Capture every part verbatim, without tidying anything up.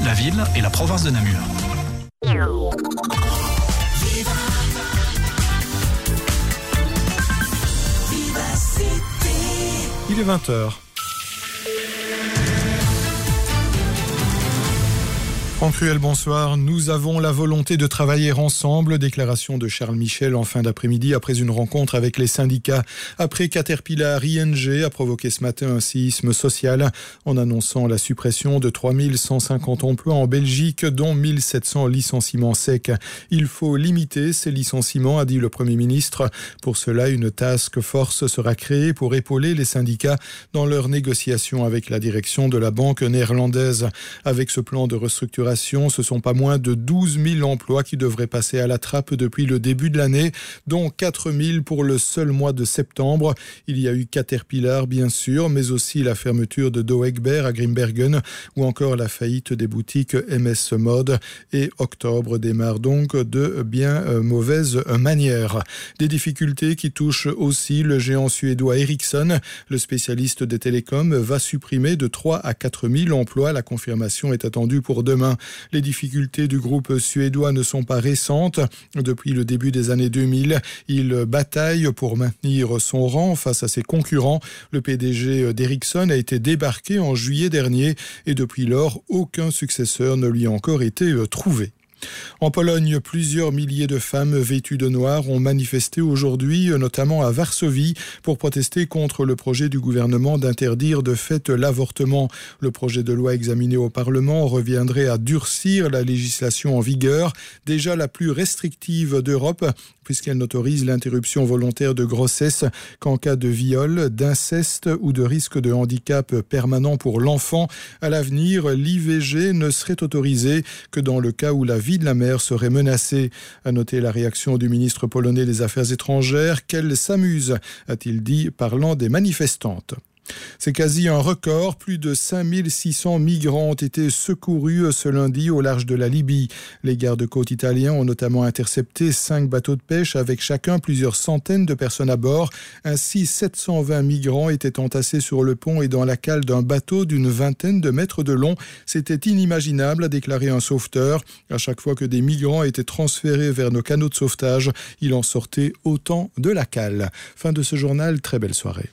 la ville et la province de Namur. Il est vingt heures. Franck Ruel, bonsoir. Nous avons la volonté de travailler ensemble. Déclaration de Charles Michel en fin d'après-midi après une rencontre avec les syndicats. Après Caterpillar, I N G a provoqué ce matin un séisme social en annonçant la suppression de trois mille cent cinquante emplois en Belgique, dont mille sept cents licenciements secs. Il faut limiter ces licenciements, a dit le Premier ministre. Pour cela, une task force sera créée pour épauler les syndicats dans leurs négociations avec la direction de la banque néerlandaise. Avec ce plan de restructuration, ce sont pas moins de douze mille emplois qui devraient passer à la trappe depuis le début de l'année, dont quatre mille pour le seul mois de septembre. Il y a eu Caterpillar, bien sûr, mais aussi la fermeture de Doegber à Grimbergen ou encore la faillite des boutiques M S Mode. Et octobre démarre donc de bien mauvaise manière. Des difficultés qui touchent aussi le géant suédois Ericsson. Le spécialiste des télécoms va supprimer de trois à quatre mille emplois. La confirmation est attendue pour demain. Les difficultés du groupe suédois ne sont pas récentes. Depuis le début des années deux mille, il bataille pour maintenir son rang face à ses concurrents. Le P D G d'Ericsson a été débarqué en juillet dernier et depuis lors, aucun successeur ne lui a encore été trouvé. En Pologne, plusieurs milliers de femmes vêtues de noir ont manifesté aujourd'hui, notamment à Varsovie, pour protester contre le projet du gouvernement d'interdire de fait l'avortement. Le projet de loi examiné au Parlement reviendrait à durcir la législation en vigueur, déjà la plus restrictive d'Europe, puisqu'elle n'autorise l'interruption volontaire de grossesse qu'en cas de viol, d'inceste ou de risque de handicap permanent pour l'enfant. À l'avenir, l'I V G ne serait autorisée que dans le cas où la vie de la mère serait menacée. À noter la réaction du ministre polonais des Affaires étrangères, qu'elle s'amuse, a-t-il dit, parlant des manifestantes. C'est quasi un record. Plus de cinq mille six cents migrants ont été secourus ce lundi au large de la Libye. Les gardes-côtes italiens ont notamment intercepté cinq bateaux de pêche avec chacun plusieurs centaines de personnes à bord. Ainsi, sept cent vingt migrants étaient entassés sur le pont et dans la cale d'un bateau d'une vingtaine de mètres de long. C'était inimaginable, a déclaré un sauveteur. À chaque fois que des migrants étaient transférés vers nos canaux de sauvetage, il en sortait autant de la cale. Fin de ce journal, très belle soirée.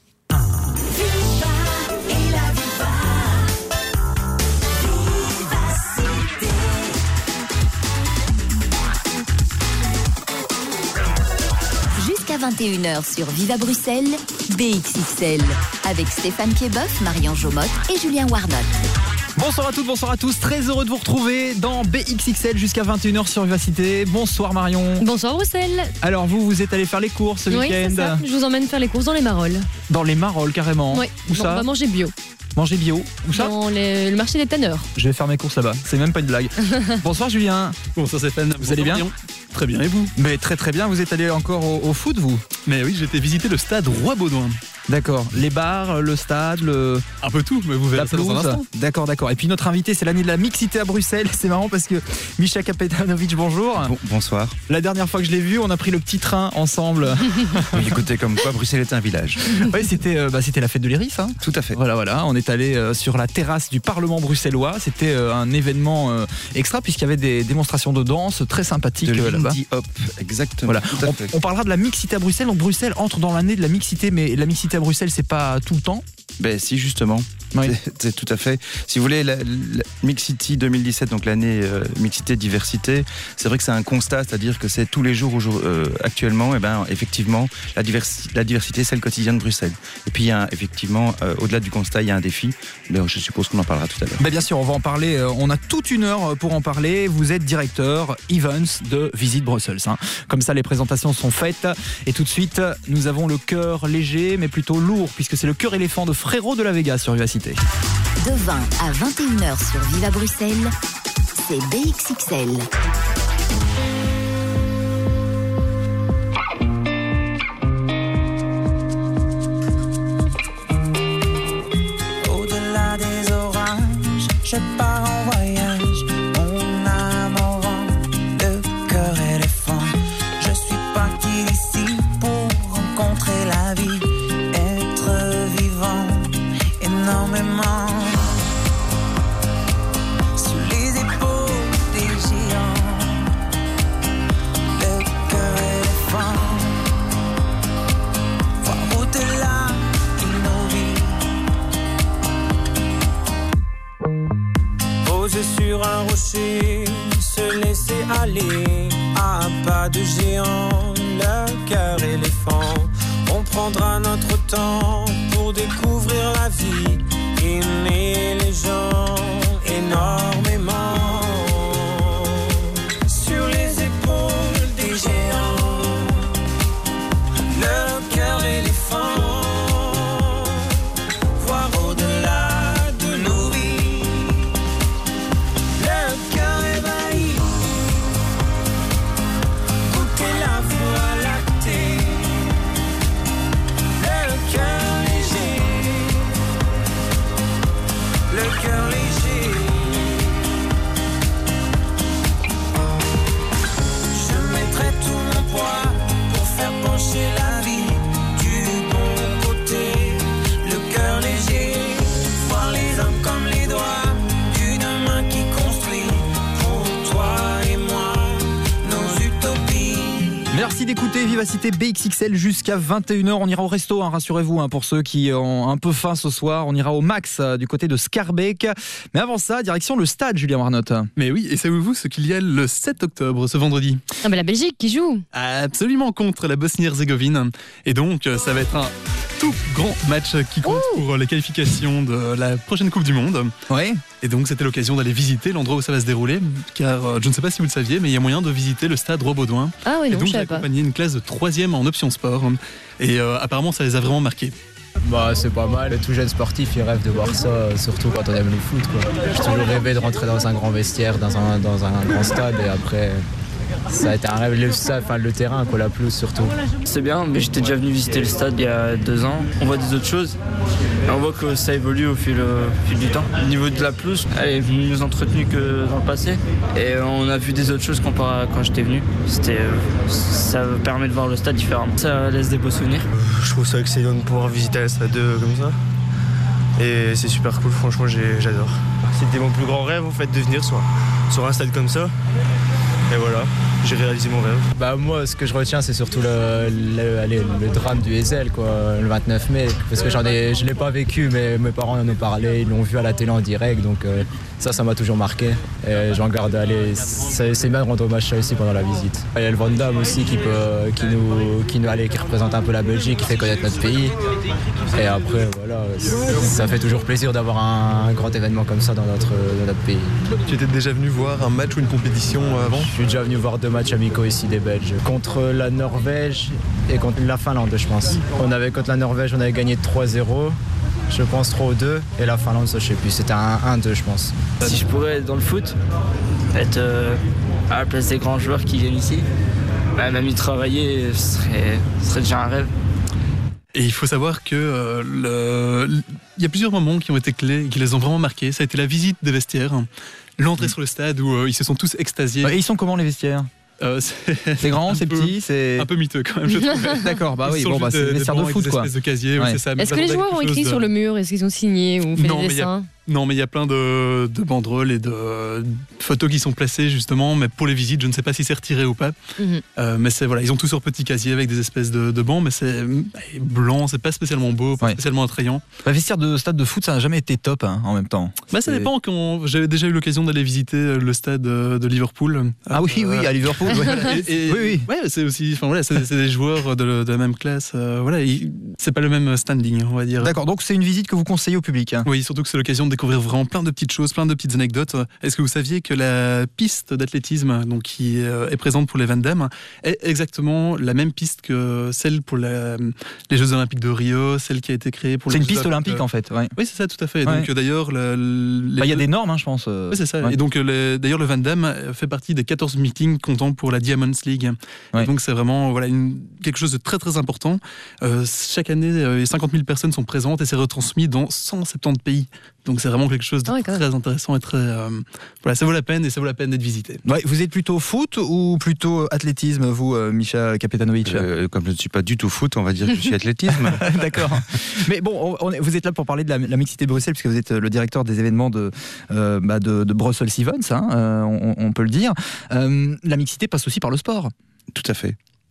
À vingt et une heures sur Viva Bruxelles, B X X L, avec Stéphane Québoeuf, Marion Jomotte et Julien Warnotte. Bonsoir à toutes, bonsoir à tous, très heureux de vous retrouver dans B X X L jusqu'à vingt et une heures sur Vivacité. Bonsoir Marion. Bonsoir Bruxelles. Alors vous, vous êtes allé faire les courses ce oui, week-end. Oui, c'est ça, je vous emmène faire les courses dans les Marolles. Dans les Marolles carrément. Oui, où bon, ça on va manger bio. Manger bio, où ça? Dans les, le marché des tanneurs. Je vais faire mes courses là-bas, c'est même pas une blague. Bonsoir Julien. Bonsoir Stéphane. Vous allez bien? Marion. Très bien, et vous? Mais très très bien, vous êtes allé encore au, au foot vous? Mais oui, j'ai été visiter le stade Roi-Baudouin. D'accord, les bars, le stade, le... Un peu tout, mais vous verrez la ça dans un pelouse. instant. D'accord, d'accord. Et puis notre invité, c'est l'année de la mixité à Bruxelles. C'est marrant parce que Misha Kapetanovic, bonjour. Bon, bonsoir. La dernière fois que je l'ai vu, on a pris le petit train ensemble. Oui, écoutez, comme quoi Bruxelles est un village. Oui, c'était, euh, bah, c'était la fête de l'Iris. Hein. Tout à fait. Voilà, voilà. On est allé euh, sur la terrasse du Parlement bruxellois. C'était euh, un événement euh, extra puisqu'il y avait des démonstrations de danse très sympathiques de euh, là-bas. Lindy Hop, exactement. Voilà. Tout à On, fait. on parlera de la mixité à Bruxelles. Donc Bruxelles entre dans l'année de la mixité, mais la mixité à Bruxelles, c'est pas tout le temps. Ben si, justement. Oui. C'est, c'est tout à fait. Si vous voulez, la, la Mixity deux mille dix-sept, donc l'année euh, Mixité Diversité, c'est vrai que c'est un constat, c'est-à-dire que c'est tous les jours, jours euh, actuellement, et ben effectivement, la, diversi- la diversité, c'est le quotidien de Bruxelles. Et puis il y a effectivement, euh, au-delà du constat, il y a un défi. D'ailleurs, je suppose qu'on en parlera tout à l'heure. Ben bien sûr, on va en parler. Euh, on a toute une heure pour en parler. Vous êtes directeur Events de Visit Brussels. Hein. Comme ça, les présentations sont faites. Et tout de suite, nous avons le cœur léger, mais plutôt lourd, puisque c'est le cœur éléphant de Frérot de la Vega sur Vivacité. De vingt à vingt et une heures sur Viva Bruxelles, c'est B X X L. Au-delà des orages, je pars en voyage. Mon âme au vent, le cœur éléphant. Je suis parti d'ici pour rencontrer la vie, être vivant énormément. Sous les épaules Posé sur un rocher, se laisser aller à pas de géant, le cœur éléphant. On prendra notre temps pour découvrir la vie, aimer les gens énormément. Sur les épaules des géants, le cœur éléphant. Voir au-delà de nos vies, le cœur ébahi. Goûter la voie lactée, le cœur léger, le cœur léger. Je mettrai tout mon poids pour faire pencher la vie du bon côté, le cœur léger. Voir les hommes comme les doigts d'une main qui construit pour toi et moi nos utopies. Merci d'écouter Vivacité B X X L jusqu'à vingt et une heures. On ira au resto, hein, rassurez-vous, hein, pour ceux qui ont un peu faim ce soir. On ira au Max euh, du côté de Scarbeck. Mais avant ça, direction le stade, Julien Warnotte. Mais oui, et savez-vous ce qu'il y a le sept octobre, ce vendredi? Ah, mais la Belgique qui joue. Absolument, contre la Bosnie-Herzégovine. Et donc, ça va être un tout grand match qui compte Ouh. pour les qualifications de la prochaine Coupe du Monde. Ouais. Et donc, c'était l'occasion d'aller visiter l'endroit où ça va se dérouler. Car, euh, je ne sais pas si vous le saviez, mais il y a moyen de visiter le stade Roi-Baudouin. Ah oui, Et non, donc, je j'ai savais pas. accompagné une classe de troisième en option sport. Et euh, apparemment, ça les a vraiment marqués. Bah c'est pas mal, tout jeune sportif il rêve de voir ça, surtout quand on aime le foot quoi. J'ai toujours rêvé de rentrer dans un grand vestiaire, dans un, dans un grand stade et après ça a été un rêve, le, stade, enfin, le terrain quoi, la pelouse surtout. C'est bien, mais j'étais déjà venu visiter le stade il y a deux ans. On voit des autres choses. Et on voit que ça évolue au fil, au fil du temps. Au niveau de la pelouse, elle est mieux entretenue que dans le passé. Et on a vu des autres choses comparé à quand j'étais venu. C'était, ça permet de voir le stade différemment. Ça laisse des beaux souvenirs. Je trouve ça excellent de pouvoir visiter un stade comme ça. Et c'est super cool, franchement j'ai, j'adore. C'était mon plus grand rêve en fait de venir sur, sur un stade comme ça. Et voilà, j'ai réalisé mon rêve. Bah moi ce que je retiens c'est surtout le, le, allez, le drame du Heysel quoi, le vingt-neuf mai. Parce que j'en ai, je ne l'ai pas vécu mais mes parents en ont parlé, ils l'ont vu à la télé en direct. Donc euh, ça, ça m'a toujours marqué. Et j'en garde, allez, c'est, c'est bien de rendre hommage à ça aussi pendant la visite. Il y a le Van Damme aussi qui, peut, qui, nous, qui, nous, allez, qui représente un peu la Belgique, qui fait connaître notre pays. Et après voilà, ça fait toujours plaisir d'avoir un, un grand événement comme ça dans notre, dans notre pays. Tu étais déjà venu voir un match ou une compétition avant ? Je suis déjà venu voir deux matchs amicaux ici des Belges. Contre la Norvège et contre la Finlande, je pense. On avait contre la Norvège, on avait gagné trois zéro. Je pense trois deux. Et la Finlande, ça je sais plus. C'était un un deux, je pense. Si je pourrais être dans le foot, être euh, à la place des grands joueurs qui viennent ici, bah, même y travailler, ce serait, ce serait déjà un rêve. Et il faut savoir que euh, le... il y a plusieurs moments qui ont été clés et qui les ont vraiment marqués. Ça a été la visite des vestiaires, l'entrée mmh. sur le stade où euh, ils se sont tous extasiés. Et ils sont comment les vestiaires ? Euh, c'est, c'est grand, c'est peu, petit, c'est un peu miteux quand même. Je trouve. D'accord, bah oui, bon, bah, c'est des vestiaires de foot quoi. De casier, ouais. Oui, c'est ça. Est-ce que les joueurs ont écrit de... sur le mur ? Est-ce qu'ils ont signé ou fait non, des dessins ? Non, mais il y a plein de, de banderoles et de photos qui sont placées justement, mais pour les visites, je ne sais pas si c'est retiré ou pas. Mm-hmm. Euh, mais c'est voilà, ils ont tous leur petit casier avec des espèces de, de bancs, mais c'est blanc, c'est pas spécialement beau, pas ouais. spécialement attrayant. Le vestiaire de stade de foot, ça n'a jamais été top hein, en même temps. Bah ça c'est... dépend. Quand j'avais déjà eu l'occasion d'aller visiter le stade de Liverpool. Ah oui, euh, oui, à Liverpool. Ouais. et, et, oui, oui. Ouais, c'est aussi, enfin voilà, c'est, c'est des joueurs de, de la même classe. Euh, voilà, ils, c'est pas le même standing, on va dire. D'accord, donc c'est une visite que vous conseillez au public. Hein. Oui, surtout que c'est l'occasion de découvrir vraiment plein de petites choses, plein de petites anecdotes. Est-ce que vous saviez que la piste d'athlétisme, donc qui est présente pour les Van Damme, est exactement la même piste que celle pour la, les Jeux Olympiques de Rio, celle qui a été créée pour. C'est les une Jeux piste olympique de... en fait. Ouais. Oui, c'est ça, tout à fait. Ouais. Donc d'ailleurs, il bah, y a des normes, hein, je pense. Oui, c'est ça. Ouais. Et donc les, d'ailleurs, le Van Damme fait partie des quatorze meetings comptant pour la Diamonds League. Ouais. Donc c'est vraiment voilà une, quelque chose de très très important. Euh, chaque année, euh, cinquante mille personnes sont présentes et c'est retransmis dans cent soixante-dix pays. Donc c'est vraiment quelque chose de ouais, très intéressant et très euh, voilà, ça vaut la peine et ça vaut la peine d'être visité. Ouais, vous êtes plutôt foot ou plutôt athlétisme, vous, euh, Misha Kapetanovic ? euh, Comme je ne suis pas du tout foot, on va dire que je suis athlétisme. D'accord. Mais bon, on, on, vous êtes là pour parler de la, la mixité de Bruxelles puisque vous êtes le directeur des événements de euh, bah de, de Brussels Events, hein, euh, on, on peut le dire. Euh, la mixité passe aussi par le sport. Tout à fait.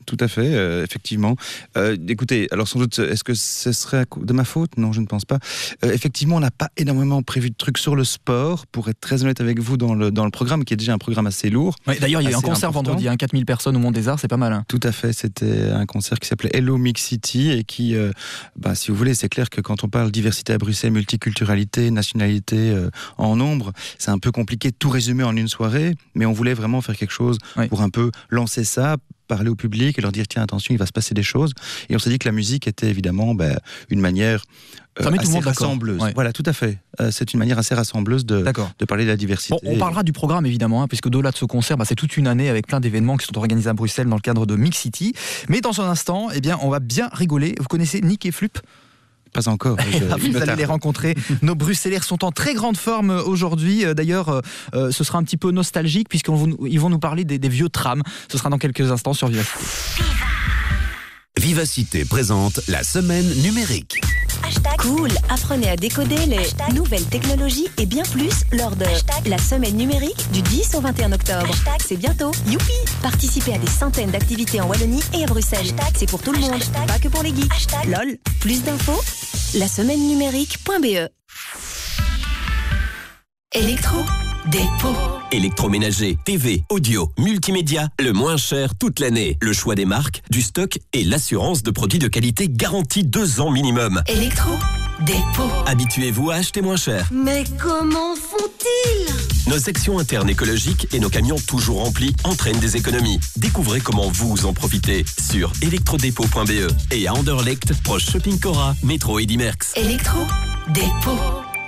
tout à fait, euh, effectivement. Euh, écoutez, alors sans doute, est-ce que ce serait de ma faute ? Non, je ne pense pas. Euh, effectivement, on n'a pas énormément prévu de trucs sur le sport, pour être très honnête avec vous, dans le, dans le programme, qui est déjà un programme assez lourd. Ouais, d'ailleurs, il y a eu un concert important. vendredi, hein, quatre mille personnes au Monde des Arts, c'est pas mal. Hein. Tout à fait, c'était un concert qui s'appelait Hello Mix City, et qui, euh, bah, si vous voulez, c'est clair que quand on parle diversité à Bruxelles, multiculturalité, nationalité euh, en nombre, c'est un peu compliqué de tout résumer en une soirée, mais on voulait vraiment faire quelque chose ouais. pour un peu lancer ça, parler au public et leur dire tiens attention, il va se passer des choses. Et on s'est dit que la musique était évidemment bah, une manière euh, Ça met assez tout le monde rassembleuse. Ouais. Voilà, tout à fait. Euh, c'est une manière assez rassembleuse de, de parler de la diversité. Bon, on parlera du programme évidemment, hein, puisque au-delà de ce concert, bah, c'est toute une année avec plein d'événements qui sont organisés à Bruxelles dans le cadre de Mix City. Mais dans un instant, eh bien, on va bien rigoler. Vous connaissez Nick et Flup ? Pas encore. Je, vous allez les rencontrer. Nos Bruxellois sont en très grande forme aujourd'hui. D'ailleurs, euh, ce sera un petit peu nostalgique puisqu'ils vont nous parler des, des vieux trams. Ce sera dans quelques instants sur Vivacité. Vivacité présente la semaine numérique. Hashtag cool, apprenez à décoder les Hashtag nouvelles technologies et bien plus lors de Hashtag la semaine numérique du dix au vingt et un octobre. Hashtag c'est bientôt, youpi! Participez à des centaines d'activités en Wallonie et à Bruxelles. Hashtag c'est pour tout le monde, Hashtag pas que pour les geeks. Hashtag lol, plus d'infos, la semaine numérique point b e. Électro Dépôt. Électroménager, T V, audio, multimédia, le moins cher toute l'année. Le choix des marques, du stock et l'assurance de produits de qualité garantie deux ans minimum. Électro Dépôt. Habituez-vous à acheter moins cher. Mais comment font-ils ? Nos sections internes écologiques et nos camions toujours remplis entraînent des économies. Découvrez comment vous en profitez sur électrodépôt point b e et à Anderlecht, proche Shopping Cora, métro Eddy Merckx. Électro Dépôt.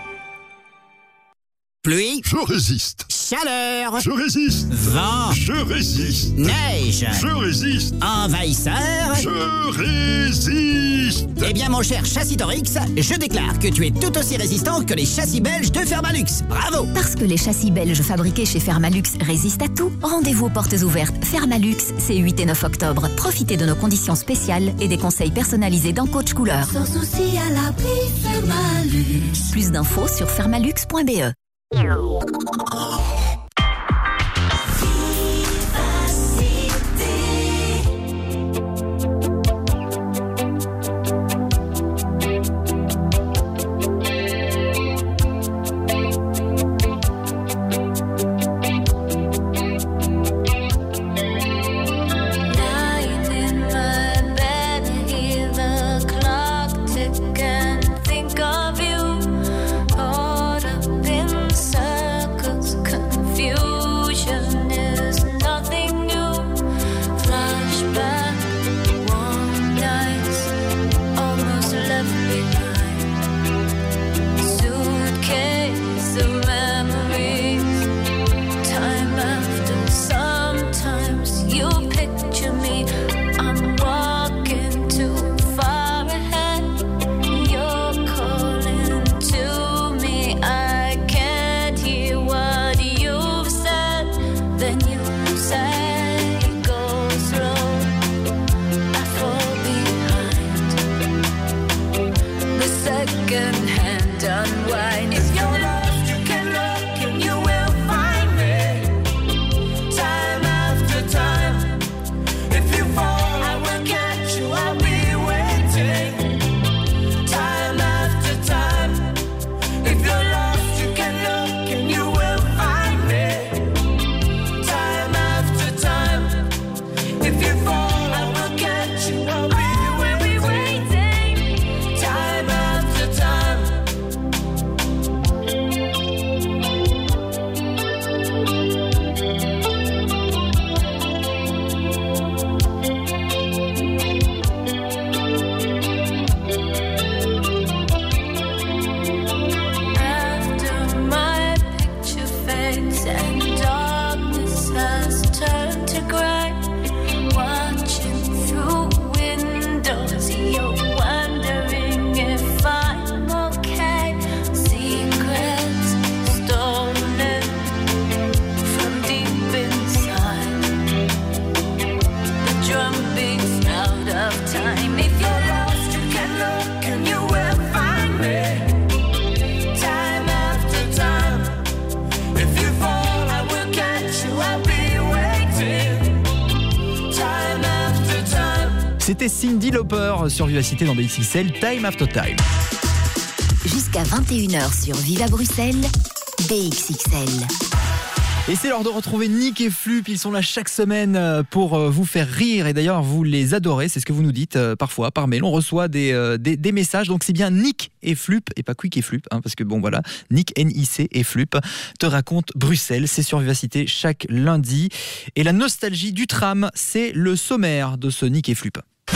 Pluie. Je résiste. Chaleur. Je résiste. Vent. Je résiste. Neige. Je résiste. Envahisseur. Je résiste. Eh bien, mon cher Chassitorix, je déclare que tu es tout aussi résistant que les châssis belges de Fermalux. Bravo. Parce que les châssis belges fabriqués chez Fermalux résistent à tout, rendez-vous aux portes ouvertes. Fermalux, c'est huit et neuf octobre. Profitez de nos conditions spéciales et des conseils personnalisés dans Coach Couleur. Sans souci à l'abri, Fermalux. Plus d'infos sur fermalux point b e. Think of you, caught up in circles, confused. C'était Cyndi Lauper sur Vivacité dans B X X L, Time After Time. Jusqu'à vingt et une heures sur Viva Bruxelles, B X X L. Et c'est l'heure de retrouver Nick et Flup. Ils sont là chaque semaine pour vous faire rire. Et d'ailleurs, vous les adorez. C'est ce que vous nous dites euh, parfois par mail. On reçoit des, euh, des, des messages. Donc c'est bien Nick et Flup et pas Quick et Flup. Hein, parce que bon voilà, Nick, N I C et Flup te racontent Bruxelles. C'est sur Vivacité chaque lundi. Et la nostalgie du tram, c'est le sommaire de ce Nick et Flup.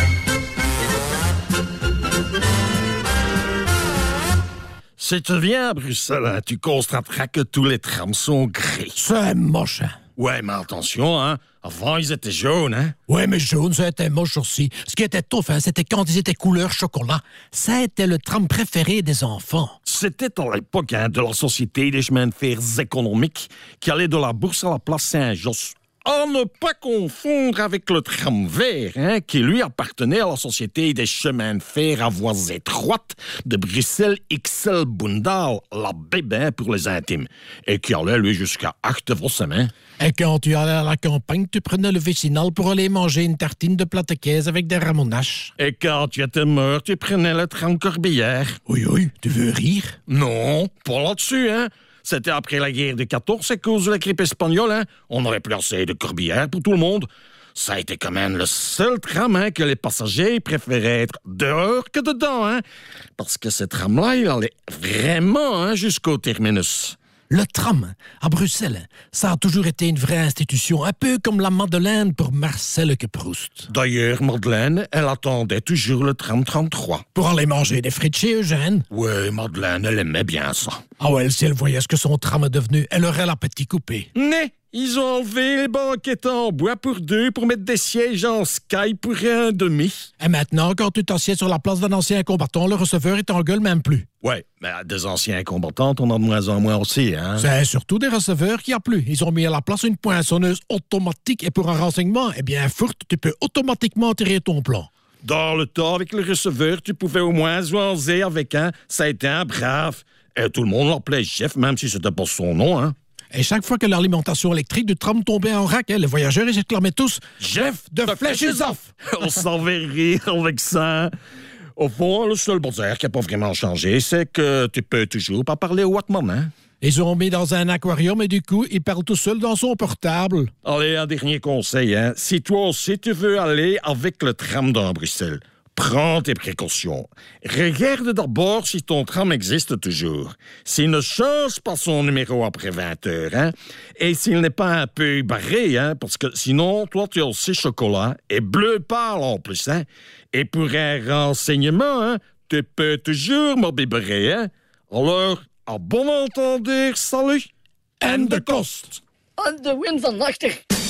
Si tu viens à Bruxelles, hein, tu constateras que tous les trams sont gris. C'est moche, hein? Ouais, mais attention, hein. Avant, ils étaient jaunes, hein. Ouais, mais jaune, ça était moche aussi. Ce qui était tough, hein, c'était quand ils étaient couleur chocolat. Ça était le tram préféré des enfants. C'était à l'époque hein, de la Société des chemins de fer économiques qui allait de la Bourse à la place Saint-Josse. À ne pas confondre avec le tram vert, hein, qui lui appartenait à la Société des chemins de fer à voies étroites de Bruxelles X L Bundal, la bébé pour les intimes, et qui allait lui jusqu'à Achtervossem. Hein. Et quand tu allais à la campagne, tu prenais le vicinal pour aller manger une tartine de platecaise avec des ramonaches. Et quand tu étais mort, tu prenais le tram Corbière. Oui, oui, tu veux rire? Non, pas là-dessus, hein. C'était après la guerre de quatorze à cause de la grippe espagnole, hein. On n'aurait plus assez de Corbière pour tout le monde. Ça a été quand même le seul tram hein, que les passagers préféraient être dehors que dedans, hein. Parce que ce tram-là, il allait vraiment hein, jusqu'au terminus. Le tram, à Bruxelles, ça a toujours été une vraie institution, un peu comme la Madeleine pour Marcel Proust. D'ailleurs, Madeleine, elle attendait toujours le tram trente-trois. Pour aller manger des frites chez Eugène. Ouais, Madeleine, elle aimait bien ça. Ah ouais, si elle voyait ce que son tram est devenu, elle aurait l'appétit coupé. Né! Ils ont enlevé les banquettes en bois pour deux pour mettre des sièges en sky pour un demi. Et maintenant, quand tu t'assieds sur la place d'un ancien combattant, le receveur, il t'engueule même plus. Ouais, mais des anciens combattants, on en a de moins en moins aussi, hein. C'est surtout des receveurs qui a plus. Ils ont mis à la place une poinçonneuse automatique et pour un renseignement, eh bien, fourte, tu peux automatiquement tirer ton plan. Dans le temps, avec le receveur, tu pouvais au moins jouer avec un. Ça a été un brave. Et tout le monde l'appelait chef, même si c'était pas son nom, hein. Et chaque fois que l'alimentation électrique du tram tombait en rack, les voyageurs, ils exclamaient tous « Jeff, de flèche is off !» On s'en va rire avec ça. Au fond, le seul bazar qui n'a pas vraiment changé, c'est que tu peux toujours pas parler au Watman, hein. Ils ont mis dans un aquarium et du coup, il parle tout seul dans son portable. Allez, un dernier conseil, hein. Si toi aussi tu veux aller avec le tram dans Bruxelles, prends tes précautions. Regarde d'abord si ton tram existe toujours. S'il ne change pas son numéro après vingt heures, hein, et s'il n'est pas un peu barré, hein, parce que sinon, toi, tu as aussi chocolat et bleu pâle en plus, hein. Et pour un renseignement, hein, tu peux toujours m'obérer, hein. Alors, à bon entendeur, salut. And the cost. And the wind van achter.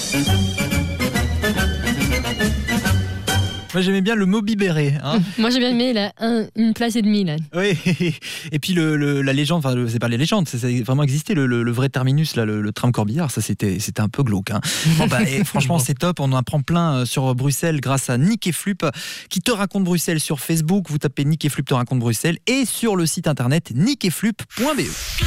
Moi j'aimais bien le Mobibéré. Hein. Moi j'ai bien aimé la, un, une place et demie là. Oui, et puis le, le, la légende, enfin c'est pas les légendes, ça a vraiment existé, le, le, le vrai terminus, là, le, le tram Corbillard, ça c'était, c'était un peu glauque. Hein. Bon, bah, et franchement c'est top, on en apprend plein sur Bruxelles grâce à Nick et Flup qui te raconte Bruxelles sur Facebook, vous tapez Nick et Flup te raconte Bruxelles et sur le site internet nick et flup point b e.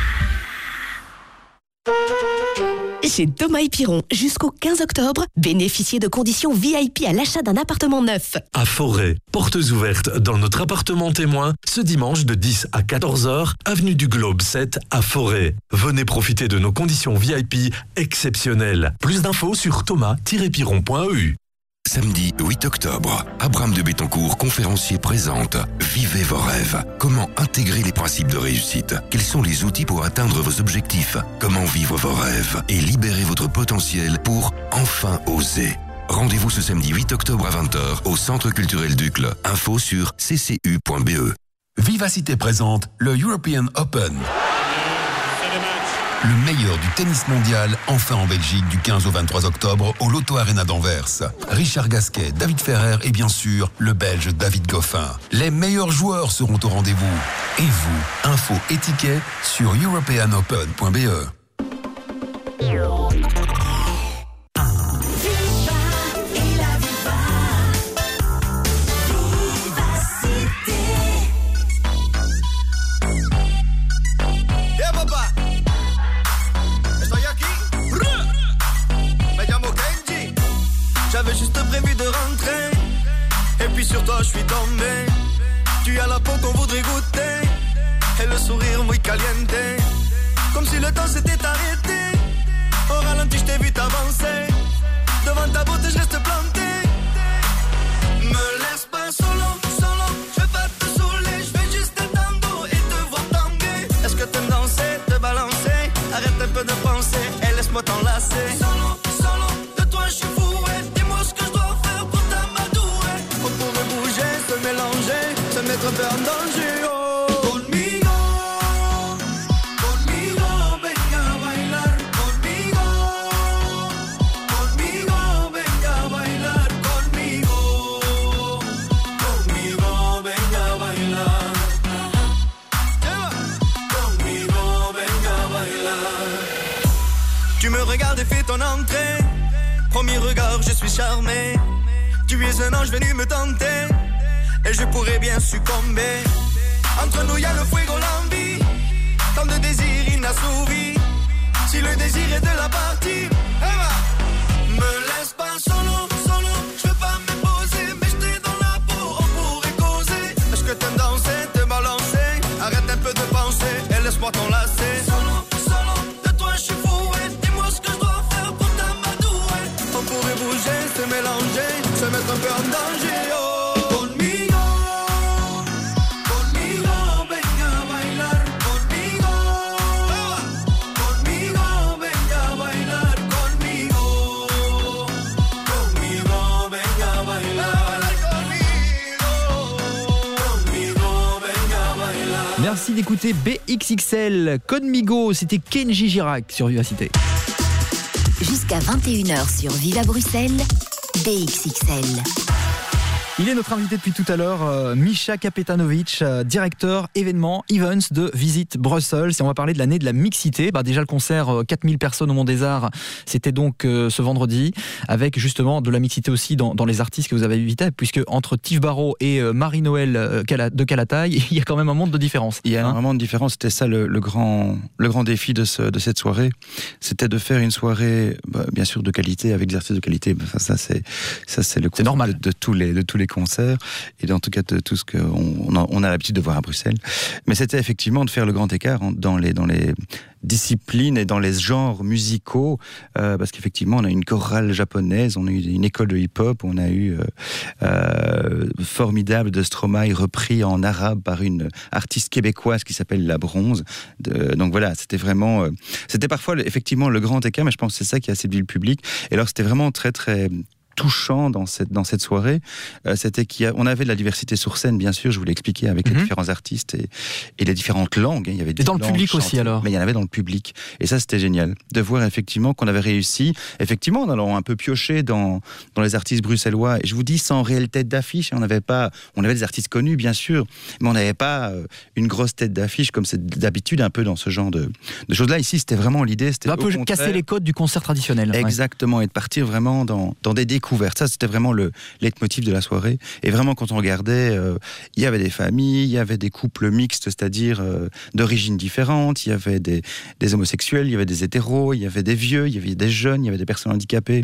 Chez Thomas et Piron, jusqu'au quinze octobre, bénéficiez de conditions V I P à l'achat d'un appartement neuf. À Forêt, portes ouvertes dans notre appartement témoin, ce dimanche de dix à quatorze heures, avenue du Globe sept à Forêt. Venez profiter de nos conditions V I P exceptionnelles. Plus d'infos sur thomas tiret piron point e u. Samedi huit octobre, Abraham de Bettencourt, conférencier, présente Vivez vos rêves. Comment intégrer les principes de réussite? Quels sont les outils pour atteindre vos objectifs? Comment vivre vos rêves et libérer votre potentiel pour enfin oser? Rendez-vous ce samedi huit octobre à vingt heures au Centre culturel d'Uccle. Info sur c c u point b e. Vivacité présente le European Open. Le meilleur du tennis mondial, enfin en Belgique du quinze au vingt-trois octobre au Lotto Arena d'Anvers. Richard Gasquet, David Ferrer et bien sûr le Belge David Goffin. Les meilleurs joueurs seront au rendez-vous. Et vous, info et tickets sur european open point b e. J'avais juste prévu de rentrer je suis tombé. Tu as la peau qu'on voudrait goûter et le sourire muy caliente, comme si le temps s'était arrêté. Au ralenti je t'ai vu t'avancer, devant ta beauté je reste planté. Me laisse pas solo, solo, je vais pas te saouler, je vais juste être dans le dos et te voir tanguer. Est-ce que t'aimes danser, te balancer? Arrête un peu de penser et laisse-moi t'enlacer. Solo, solo, de toi je suis fou, et dis-moi ce que je dois faire pour t'amadouer. On pourrait bouger, se mélanger, se mettre un peu en danger, oh. Conmigo, conmigo, venga a bailar. Conmigo, conmigo, venga a bailar. Conmigo, conmigo, venga a bailar. Conmigo, venga a bailar. Tu me regardes et fais ton entrée. Premier regard, je suis charmé. Tu es un ange venu me tenter, et je pourrais bien succomber. Entre nous y'a le fuego, l'envie, tant de désirs inassouvis. Si le désir est de la partie, eh ben, me laisse pas solo, solo. Je veux pas me poser, mais j'étais dans la peau, on pourrait causer. Est-ce que t'aimes danser, te balancer? Arrête un peu de penser et laisse-moi t'enlacer. Solo, solo, de toi je suis fou, et dis-moi ce que je dois faire pour t'amadouer. On pourrait bouger, se mélanger, se mettre un peu en danger, oh. Conmigo, conmigo, venga a bailar. Conmigo, conmigo, venga a bailar. Conmigo, conmigo, venga a bailar. Conmigo, venga a bailar. Merci d'écouter B X X L. Conmigo, c'était Kenji Girac sur Vivacité. Jusqu'à vingt et une heures sur Viva Bruxelles, B X X L. Il est notre invité depuis tout à l'heure, euh, Misha Kapetanovic, euh, directeur événements Events de Visit Brussels. Et on va parler de l'année de la mixité. Bah, déjà le concert, euh, quatre mille personnes au Mont des Arts, c'était donc euh, ce vendredi, avec justement de la mixité aussi dans, dans les artistes que vous avez invités, puisque entre Tiff Barrow et euh, Marie-Noël euh, de Calataï, il y a quand même un monde de différence. Il y a hein un monde de différence, c'était ça le, le, grand, le grand défi de, ce, de cette soirée. C'était de faire une soirée, bah, bien sûr, de qualité, avec des artistes de qualité. Enfin, ça, c'est, ça, c'est le c'est normal. De, de, tous les, de tous les concerts, et en tout cas de tout ce qu'on on a l'habitude de voir à Bruxelles. Mais c'était effectivement de faire le grand écart dans les, dans les disciplines et dans les genres musicaux, euh, parce qu'effectivement on a une chorale japonaise, on a eu une école de hip-hop, on a eu euh, euh, formidable de Stromae repris en arabe par une artiste québécoise qui s'appelle La Bronze. De, donc voilà, c'était vraiment, euh, c'était parfois effectivement le grand écart, mais je pense que c'est ça qui a séduit le public. Et alors c'était vraiment très très touchant dans cette, dans cette soirée, euh, c'était qu'on avait de la diversité sur scène, bien sûr, je vous l'ai expliqué, avec mm-hmm. les différents artistes et, et les différentes langues. Il y avait des et dans le public chantées, aussi, alors? Mais il y en avait dans le public. Et ça, c'était génial, de voir effectivement qu'on avait réussi, effectivement, en allant un peu piocher dans, dans les artistes bruxellois. Et je vous dis, sans réelle tête d'affiche, on n'avait pas, on avait des artistes connus, bien sûr, mais on n'avait pas euh, une grosse tête d'affiche, comme c'est d'habitude un peu dans ce genre de, de choses-là. Ici, c'était vraiment l'idée. C'était un peu casser les codes du concert traditionnel. Exactement, ouais. Et de partir vraiment dans, dans des découvertes. Ça, c'était vraiment le leitmotiv de la soirée. Et vraiment, quand on regardait, euh, il y avait des familles, il y avait des couples mixtes, c'est-à-dire euh, d'origines différentes, il y avait des, des homosexuels, il y avait des hétéros, il y avait des vieux, il y avait des jeunes, il y avait des personnes handicapées,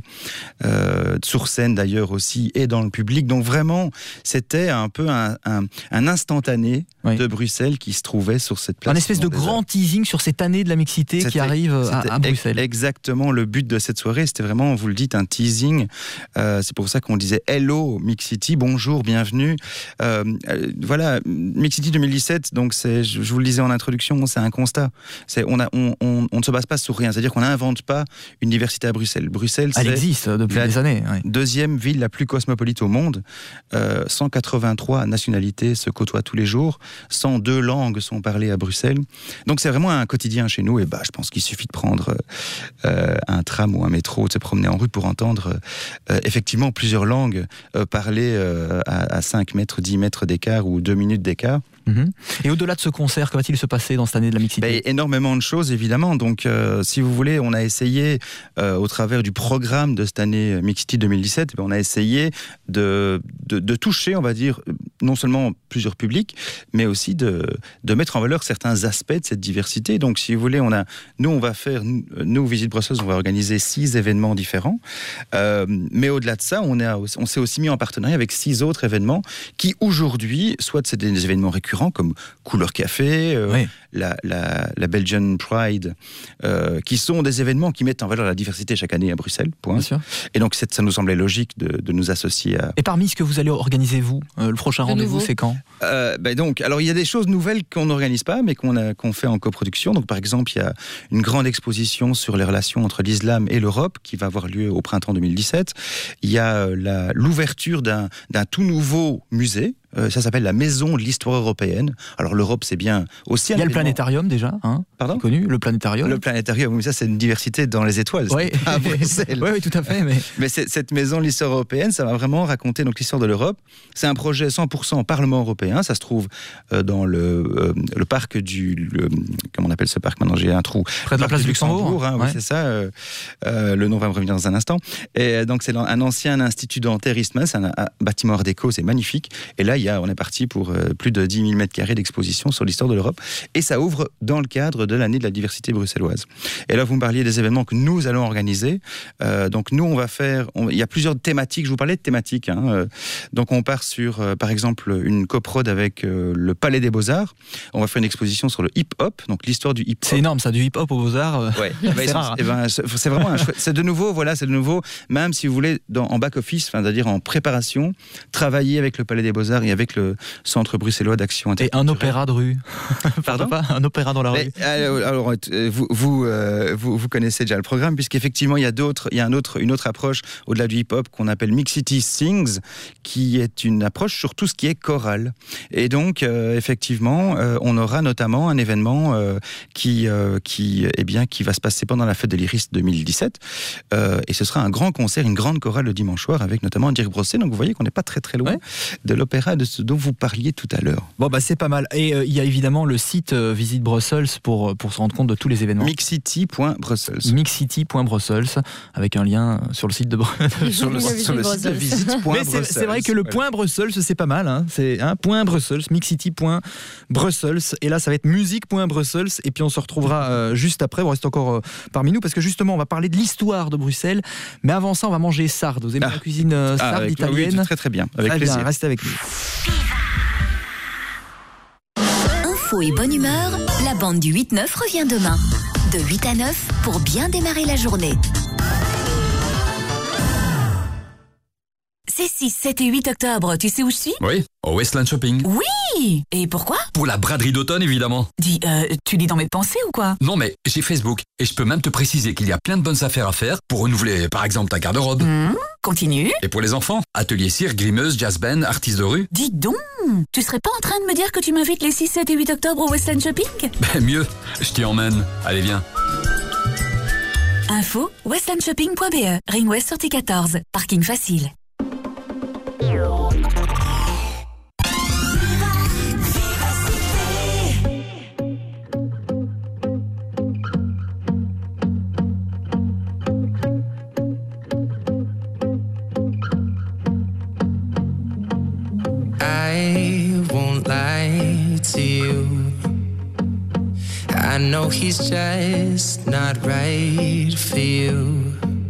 euh, sur scène d'ailleurs aussi, et dans le public. Donc vraiment, c'était un peu un, un, un instantané oui. de Bruxelles qui se trouvait sur cette place. Un espèce de grand teasing sur cette année de la mixité c'était, qui arrive à, à Bruxelles. Exactement, le but de cette soirée, c'était vraiment, vous le dites, un teasing. Euh, c'est pour ça qu'on disait Hello Mixity, bonjour, bienvenue. Euh, euh, voilà, Mixity deux mille dix-sept, donc c'est, je vous le disais en introduction, c'est un constat. C'est, on, a, on, on, on ne se base pas sur rien, c'est-à-dire qu'on n'invente pas une diversité à Bruxelles. Bruxelles, elle c'est existe depuis des années. Oui. Deuxième ville la plus cosmopolite au monde. Euh, cent quatre-vingt-trois nationalités se côtoient tous les jours. cent deux langues sont parlées à Bruxelles. Donc c'est vraiment un quotidien chez nous. Et bah, je pense qu'il suffit de prendre euh, un tram ou un métro, de se promener en rue pour entendre euh, effectivement plusieurs langues euh, parlées euh, à, à cinq mètres, dix mètres d'écart ou deux minutes d'écart. Mmh. Et au-delà de ce concert, que va-t-il se passer dans cette année de la mixité ? Ben, énormément de choses, évidemment. Donc, euh, si vous voulez, on a essayé, euh, au travers du programme de cette année Mixity deux mille dix-sept, ben, on a essayé de, de, de toucher, on va dire, non seulement plusieurs publics, mais aussi de, de mettre en valeur certains aspects de cette diversité. Donc, si vous voulez, on a, nous, on va faire, nous, Visit Brussels, on va organiser six événements différents. Euh, mais au-delà de ça, on, a, on s'est aussi mis en partenariat avec six autres événements qui, aujourd'hui, soit c'est des événements récurrents comme Couleur Café, euh, oui. la, la, la Belgian Pride, euh, qui sont des événements qui mettent en valeur la diversité chaque année à Bruxelles. Point. Bien sûr. Et donc, ça nous semblait logique de, de nous associer à... Et parmi ce que vous allez organiser, vous, euh, le prochain de rendez-vous, nouveau. C'est quand euh, ben donc, alors, il y a des choses nouvelles qu'on n'organise pas, mais qu'on, a, qu'on fait en coproduction. Donc, par exemple, il y a une grande exposition sur les relations entre l'islam et l'Europe qui va avoir lieu au printemps deux mille dix-sept. Il y a la, l'ouverture d'un, d'un tout nouveau musée. Euh, ça s'appelle la Maison de l'Histoire Européenne. Alors l'Europe, c'est bien aussi un Il y a événement... le planétarium déjà, hein, Pardon ? Connu, le planétarium. Le planétarium, oui, ça c'est une diversité dans les étoiles. Oui, oui, oui, tout à fait. Mais, mais c'est, cette Maison de l'Histoire Européenne, ça va vraiment raconter donc, l'histoire de l'Europe. C'est un projet cent pour cent Parlement européen. Ça se trouve euh, dans le, euh, le parc du... Le, comment on appelle ce parc maintenant ? J'ai un trou. Près de la place du Luxembourg. Luxembourg hein, ouais. Oui, c'est ça. Euh, euh, le nom va me revenir dans un instant. Et donc c'est un ancien institut dentaire Eastman. C'est un, un bâtiment art déco, c'est magnifique. Et là, il y a, on est parti pour pour plus de dix mille mètres carrés d'exposition sur l'histoire de l'Europe. Et ça ouvre dans le cadre de l'année de la diversité bruxelloise. Et là, vous me parliez des événements que nous allons organiser. Euh, donc nous, on va faire... On, il y a plusieurs thématiques. Je vous parlais de thématiques. Hein. Euh, donc on part sur, euh, par exemple, une coprode avec euh, le Palais des Beaux-Arts. On va faire une exposition sur le hip-hop, donc l'histoire du hip-hop. C'est énorme, ça, du hip-hop aux Beaux-Arts. Euh... Ouais. c'est, c'est, rare, hein. eh ben, c'est, c'est vraiment un chouette... C'est de nouveau, voilà, c'est de nouveau, même si vous voulez, dans, en back-office, c'est-à-dire en préparation, travailler avec le Palais des Beaux-Arts et avec le Centre bruxellois d'action et un opéra de rue. Pardon ? Pas un opéra dans la rue. Mais, alors, alors vous, vous, euh, vous, vous connaissez déjà le programme, puisqu'effectivement, il y a d'autres, il y a un autre, une autre approche au-delà du hip-hop qu'on appelle Mixity Sings, qui est une approche sur tout ce qui est chorale. Et donc, euh, effectivement, euh, on aura notamment un événement euh, qui, euh, qui, eh bien, qui va se passer pendant la fête de l'Iris deux mille dix-sept. Euh, et ce sera un grand concert, une grande chorale le dimanche soir, avec notamment Dirk Brosset. Donc, vous voyez qu'on n'est pas très très loin ouais. de l'opéra de ce dont vous parliez tout à l'heure. Bon, bah c'est pas mal. Et il euh, y a évidemment le site euh, Visit Brussels pour, pour se rendre compte de tous les événements. mixcity point brussels mixcity point brussels avec un lien sur le site de, sur le, sur le site de Visit. Mais c'est, c'est vrai que le voilà. point Brussels, c'est pas mal. Hein. C'est un hein, point Brussels, mixity point brussels. Et là, ça va être musique point brussels. Et puis on se retrouvera euh, juste après. Vous restez encore euh, parmi nous parce que justement, on va parler de l'histoire de Bruxelles. Mais avant ça, on va manger sarde. Vous aimez ah. la cuisine euh, sarde ah, italienne ? Oui, très très bien. Avec très plaisir. Bien, restez avec nous. Info et bonne humeur, la bande du huit neuf revient demain. De huit à neuf pour bien démarrer la journée. C'est six, sept et huit octobre, tu sais où je suis ? Oui, au Westland Shopping. Oui ! Et pourquoi ? Pour la braderie d'automne, évidemment. Dis, euh, tu lis dans mes pensées ou quoi ? Non, mais j'ai Facebook et je peux même te préciser qu'il y a plein de bonnes affaires à faire pour renouveler, par exemple, ta garde-robe. Mmh, continue. Et pour les enfants, atelier cire, grimeuse, jazz band, artistes de rue. Dis donc, tu serais pas en train de me dire que tu m'invites les six, sept et huit octobre au Westland Shopping ? Ben mieux, je t'y emmène. Allez, viens. Info, westland shopping point b e, Ring West sortie quatorze, parking facile. I won't lie to you. I know he's just not right for you.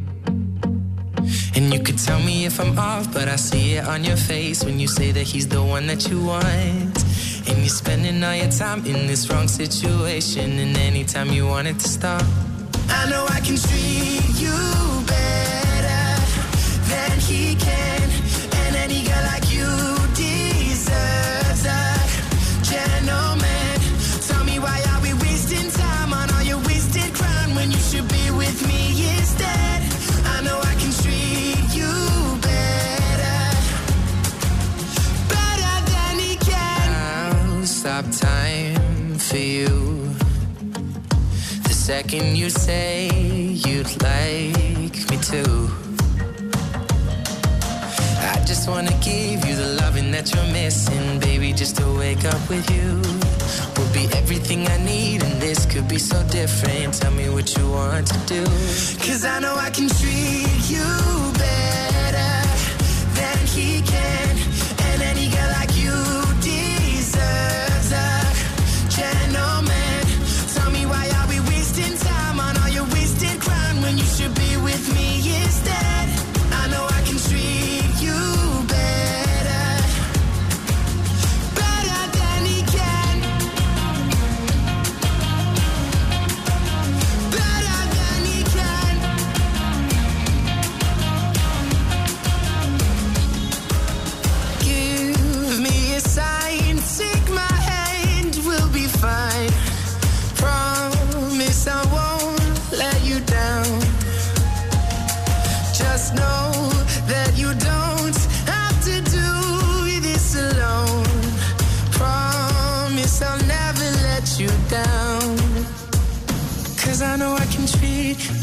And you could tell me if I'm off, but I see it on your face when you say that he's the one that you want. And you're spending all your time in this wrong situation, and anytime you want it to stop, I know I can treat you better than he can. And any girl like you deserves a gentleman. Tell me, why are we wasting time on all your wasted crime when you should be with me instead? I know I can treat you better, better than he can. I'll stop time for you the second you say you'd like me to. I just wanna give you the loving that you're missing, baby, just to wake up with you will be everything I need, and this could be so different. Tell me what you want to do, 'cause I know I can treat you better than he can. And any girl like you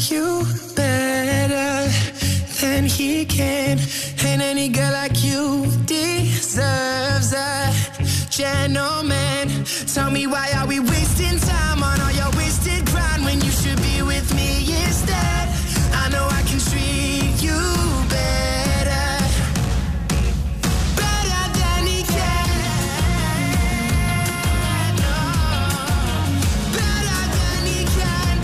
like you better than he can. And any girl like you deserves a gentleman. Tell me why are we wasting time on all your wasted grind when you should be with me instead. I know I can treat you better, better than he can. Oh, better than he can.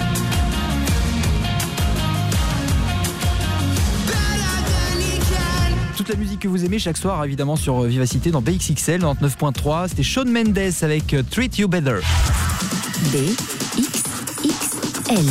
Better than he can. Toute la musique que vous aimez chaque soir, évidemment, sur Vivacité dans B X X L quatre-vingt-neuf point trois. C'était Shawn Mendes avec Treat You Better. B X X L.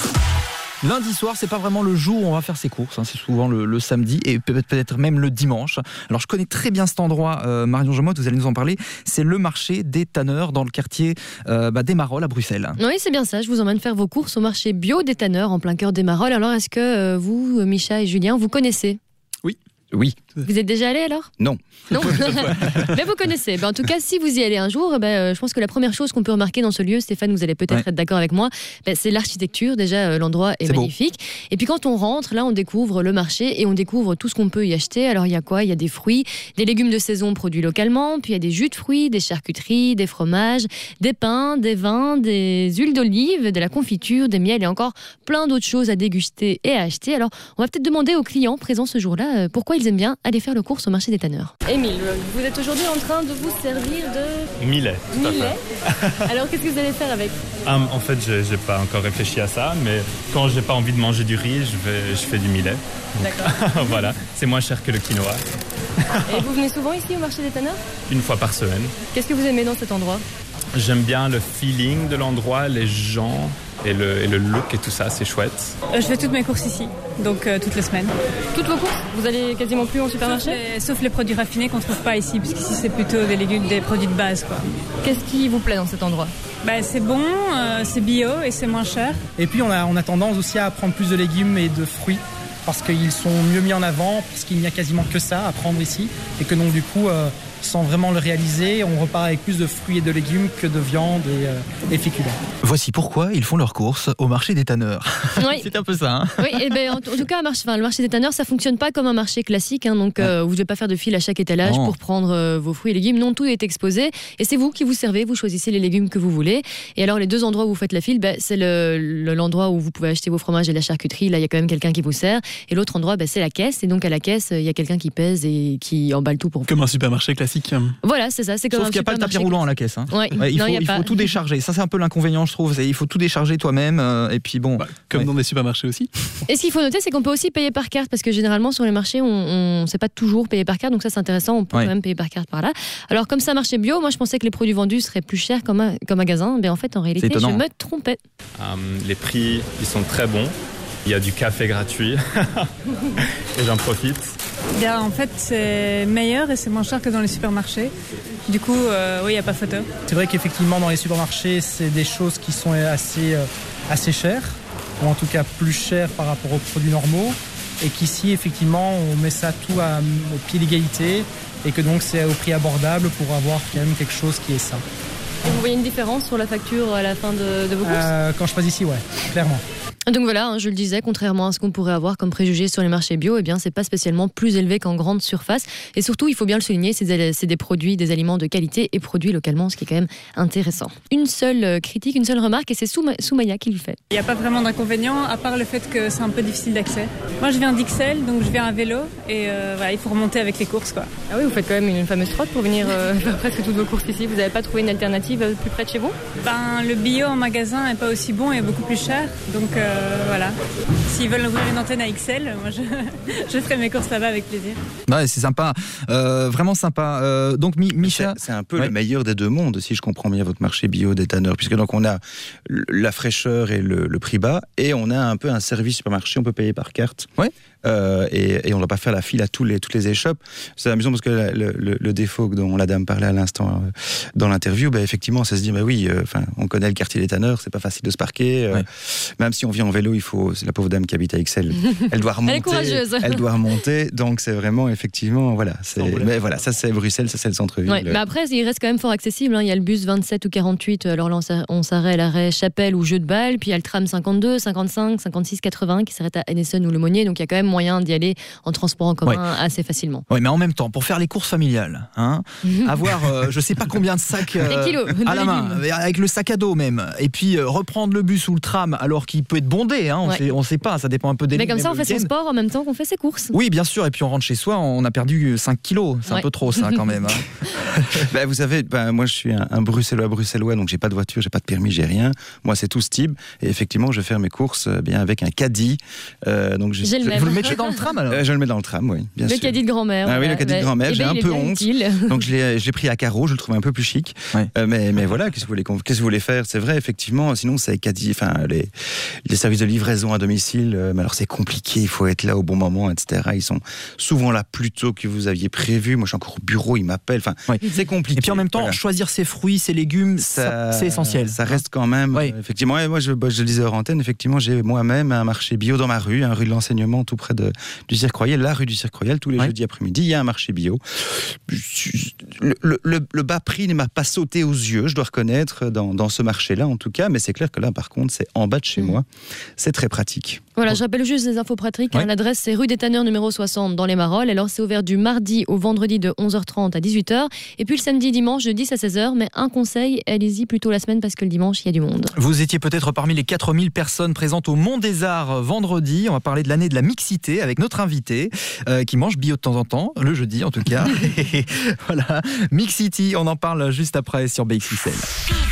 Lundi soir, c'est pas vraiment le jour où on va faire ses courses, hein, c'est souvent le, le samedi et peut-être, peut-être même le dimanche. Alors je connais très bien cet endroit, euh, Marion Jomotte, vous allez nous en parler. C'est le marché des tanneurs dans le quartier euh, bah, des Marolles à Bruxelles. Oui, c'est bien ça. Je vous emmène faire vos courses au marché bio des tanneurs en plein cœur des Marolles. Alors est-ce que euh, vous, Micha et Julien, vous connaissez ? Oui. Vous êtes déjà allé alors ? Non. Non. Mais vous connaissez. Ben, en tout cas, si vous y allez un jour, ben, euh, je pense que la première chose qu'on peut remarquer dans ce lieu, Stéphane, vous allez peut-être ouais. être d'accord avec moi, ben, c'est l'architecture. Déjà, euh, l'endroit est, est magnifique. Beau. Et puis quand on rentre, là, on découvre le marché et on découvre tout ce qu'on peut y acheter. Alors, il y a quoi ? Il y a des fruits, des légumes de saison produits localement, puis il y a des jus de fruits, des charcuteries, des fromages, des pains, des vins, des huiles d'olive, de la confiture, des miels et encore plein d'autres choses à déguster et à acheter. Alors, on va peut-être demander aux clients présents ce jour-là euh, pourquoi ils aiment bien aller faire le course au marché des tanneurs. Émile, vous êtes aujourd'hui en train de vous servir de... Millet, tout Millet. à fait. Alors, qu'est-ce que vous allez faire avec ? um, En fait, je n'ai pas encore réfléchi à ça, mais quand j'ai pas envie de manger du riz, je, vais, je fais du millet. D'accord. Voilà, c'est moins cher que le quinoa. Et vous venez souvent ici au marché des tanneurs ? Une fois par semaine. Qu'est-ce que vous aimez dans cet endroit ? J'aime bien le feeling de l'endroit, les gens et le, et le look et tout ça, c'est chouette. Euh, je fais toutes mes courses ici, donc euh, toutes les semaines. Toutes vos courses ? Vous allez quasiment plus au supermarché ? Sauf les, sauf les produits raffinés qu'on ne trouve pas ici, parce qu'ici c'est plutôt des légumes, des produits de base, quoi. Qu'est-ce qui vous plaît dans cet endroit ? Bah, c'est bon, euh, c'est bio et c'est moins cher. Et puis on a, on a tendance aussi à prendre plus de légumes et de fruits, parce qu'ils sont mieux mis en avant, parce qu'il n'y a quasiment que ça à prendre ici, et que donc du coup... Euh, sans vraiment le réaliser, on repart avec plus de fruits et de légumes que de viande et, euh, et féculents. Voici pourquoi ils font leurs courses au marché des tanneurs. Oui. C'est un peu ça. Hein oui, et ben, en, en tout cas, marché, enfin, le marché des tanneurs, ça fonctionne pas comme un marché classique. Hein, donc, ouais. euh, vous ne devez pas faire de file à chaque étalage non. pour prendre euh, vos fruits et légumes. Non, tout est exposé. Et c'est vous qui vous servez, vous choisissez les légumes que vous voulez. Et alors, les deux endroits où vous faites la file, ben, c'est le, le, l'endroit où vous pouvez acheter vos fromages et la charcuterie. Là, il y a quand même quelqu'un qui vous sert. Et l'autre endroit, ben, c'est la caisse. Et donc, à la caisse, il y a quelqu'un qui pèse et qui emballe tout pour vous. Comme un supermarché classique. Voilà. C'est ça, c'est comme Sauf qu'il n'y a pas le tapis roulant à la caisse. Hein. Ouais. Ouais, il non, faut, y a il pas. faut tout décharger. Ça, c'est un peu l'inconvénient, je trouve. Il faut tout décharger toi-même. Euh, et puis bon. Bah, comme ouais. dans des supermarchés aussi. Et ce qu'il faut noter, c'est qu'on peut aussi payer par carte, parce que généralement sur les marchés, on ne sait pas toujours payer par carte. Donc ça, c'est intéressant. On peut ouais. quand même payer par carte par là. Alors comme ça, marché bio, moi, je pensais que les produits vendus seraient plus chers comme comme magasin. Mais en fait, en réalité, je me trompais. Um, les prix, ils sont très bons. Il y a du café gratuit et j'en profite. Bien, en fait, c'est meilleur et c'est moins cher que dans les supermarchés. Du coup, euh, oui, il n'y a pas photo. C'est vrai qu'effectivement, dans les supermarchés, c'est des choses qui sont assez, euh, assez chères, ou en tout cas plus chères par rapport aux produits normaux. Et qu'ici, effectivement, on met ça tout à, au pied d'égalité et que donc c'est au prix abordable pour avoir quand même quelque chose qui est sain. Et vous voyez une différence sur la facture à la fin de, de vos courses ? euh, Quand je passe ici, ouais, clairement. Donc voilà, hein, je le disais, contrairement à ce qu'on pourrait avoir comme préjugé sur les marchés bio, eh bien c'est pas spécialement plus élevé qu'en grande surface. Et surtout, il faut bien le souligner, c'est des, c'est des produits, des aliments de qualité et produits localement, ce qui est quand même intéressant. Une seule critique, une seule remarque, et c'est Souma, Soumaya qui le fait. Il n'y a pas vraiment d'inconvénient, à part le fait que c'est un peu difficile d'accès. Moi, je viens d'Ixelles, donc je viens à vélo, et euh, voilà, il faut remonter avec les courses, quoi. Ah oui, vous faites quand même une fameuse trotte pour venir euh, faire presque toutes vos courses ici. Vous n'avez pas trouvé une alternative plus près de chez vous ? Ben, le bio en magasin n'est pas aussi bon et beaucoup plus cher, donc euh, voilà. S'ils veulent ouvrir une antenne à Ixelles, moi je, je ferai mes courses là-bas avec plaisir. Ouais, c'est sympa, euh, vraiment sympa. Euh, donc Mi- Micha, c'est, c'est un peu ouais. le meilleur des deux mondes, si je comprends bien votre marché bio des tanneurs, puisque donc on a la fraîcheur et le, le prix bas, et on a un peu un service supermarché, on peut payer par carte. Ouais. Euh, et, et on ne doit pas faire la file à tous les, toutes les échoppes. C'est amusant parce que le, le, le défaut dont la dame parlait à l'instant euh, dans l'interview, bah, effectivement, ça se dit, bah oui, euh, on connaît le quartier des tanneurs, c'est pas facile de se parquer, euh, ouais. même si on vit en vélo, il faut, c'est la pauvre dame qui habite à Ixelles, elle doit remonter. Elle est courageuse. Elle doit remonter, donc c'est vraiment, effectivement, voilà. C'est, mais voilà, ça c'est Bruxelles, ça c'est le centre-ville. Ouais, mais après, il reste quand même fort accessible. Hein. Il y a le bus vingt-sept ou quarante-huit, alors là on s'arrête à l'arrêt Chapelle ou Jeu de Balle, puis il y a le tram cinquante-deux, cinquante-cinq, cinquante-six, quatre-vingts qui s'arrête à Henneson ou Le Monnier, donc il y a quand même moyen d'y aller en transport en commun ouais. assez facilement. Oui, mais en même temps, pour faire les courses familiales, hein, avoir euh, je sais pas combien de sacs euh, kilos, à la main, avec le sac à dos même, et puis euh, reprendre le bus ou le tram alors qu'il peut être bondé, hein, on ouais. sait, on sait pas, ça dépend un peu des. Mais comme ça, on fait son sport en même temps qu'on fait ses courses. Oui, bien sûr, et puis on rentre chez soi, on a perdu cinq kilos, c'est ouais. un peu trop ça quand même. Hein. bah, vous savez, bah, moi je suis un, un bruxellois bruxellois, donc j'ai pas de voiture, j'ai pas de permis, j'ai rien. Moi c'est tout Stib, et effectivement je vais faire mes courses euh, bien avec un caddie. Euh, donc je, j'ai le je, même. Vous le mettez dans le tram alors euh, Je le mets dans le tram, oui, bien le sûr. Le caddie de grand-mère. Ah oui, le caddie de grand-mère, bah, j'ai ben, un peu honte. Utile. Donc je l'ai, je l'ai pris à carreau, je le trouve un peu plus chic. Ouais. Euh, mais, mais voilà, qu'est-ce que vous voulez, qu'est-ce que vous voulez faire? C'est vrai, effectivement, sinon c'est caddie, enfin les, les services de livraison à domicile, euh, mais alors c'est compliqué, il faut être là au bon moment, et cetera. Ils sont souvent là plus tôt que vous aviez prévu. Moi je suis encore au bureau, ils m'appellent, enfin ouais. c'est compliqué. Et puis en même temps, voilà. choisir ses fruits, ses légumes, ça, ça, c'est essentiel. Ça reste quand même, oui. euh, effectivement, et moi je, je le disais hors antenne, effectivement j'ai moi-même un marché bio dans ma rue, un rue de l'enseignement tout près de, du Cirque Royal, la rue du Cirque Royal, tous les ouais. jeudis après-midi, il y a un marché bio. Le, le, le, le bas prix ne m'a pas sauté aux yeux, je dois reconnaître, dans, dans ce marché-là en tout cas, mais c'est clair que là par contre c'est en bas de chez mmh. moi, c'est très pratique. Voilà, je rappelle juste les infos pratiques. Ouais. L'adresse c'est rue des Tanneurs numéro soixante dans les Marolles. Alors c'est ouvert du mardi au vendredi de onze heures trente à dix-huit heures et puis le samedi dimanche de dix à seize heures. Mais un conseil, allez-y plutôt la semaine parce que le dimanche il y a du monde. Vous étiez peut-être parmi les quatre mille personnes présentes au Mont des Arts vendredi. On va parler de l'année de la mixité avec notre invité euh, qui mange bio de temps en temps, le jeudi en tout cas. Et voilà, Mixity, on en parle juste après sur B X X L.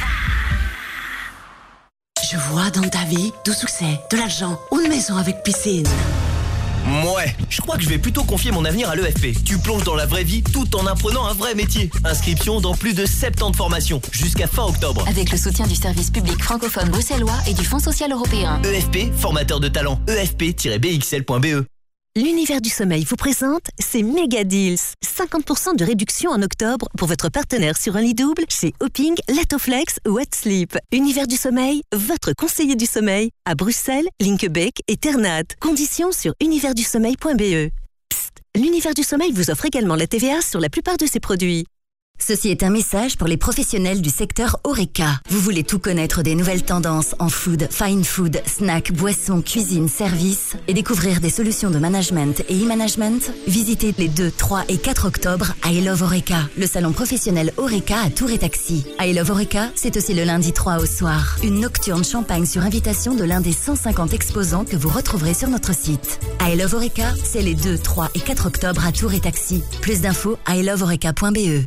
Je vois dans ta vie du succès, de l'argent, une maison avec piscine. Ouais, je crois que je vais plutôt confier mon avenir à l'E F P. Tu plonges dans la vraie vie tout en apprenant un vrai métier. Inscription dans plus de soixante-dix formations, jusqu'à fin octobre. Avec le soutien du service public francophone bruxellois et du Fonds social européen. E F P, formateur de talent, E F P tiret B X L point B E. L'univers du sommeil vous présente ces méga deals. cinquante pour cent de réduction en octobre pour votre partenaire sur un lit double chez Hopping, Latoflex ou Wet Sleep. Univers du sommeil, votre conseiller du sommeil à Bruxelles, Linkebeek et Ternat. Conditions sur univers du sommeil point B E. Psst, l'univers du sommeil vous offre également la T V A sur la plupart de ses produits. Ceci est un message pour les professionnels du secteur Horeca. Vous voulez tout connaître des nouvelles tendances en food, fine food, snacks, boissons, cuisine, services et découvrir des solutions de management et e-management? Visitez les deux, trois et quatre octobre à I Love Horeca, le salon professionnel Horeca à Tours et Taxi. I Love Horeca, c'est aussi le lundi trois au soir. Une nocturne champagne sur invitation de l'un des cent cinquante exposants que vous retrouverez sur notre site. I Love Horeca, c'est les deux, trois et quatre octobre à Tours et Taxi. Plus d'infos à i love horeca point b e.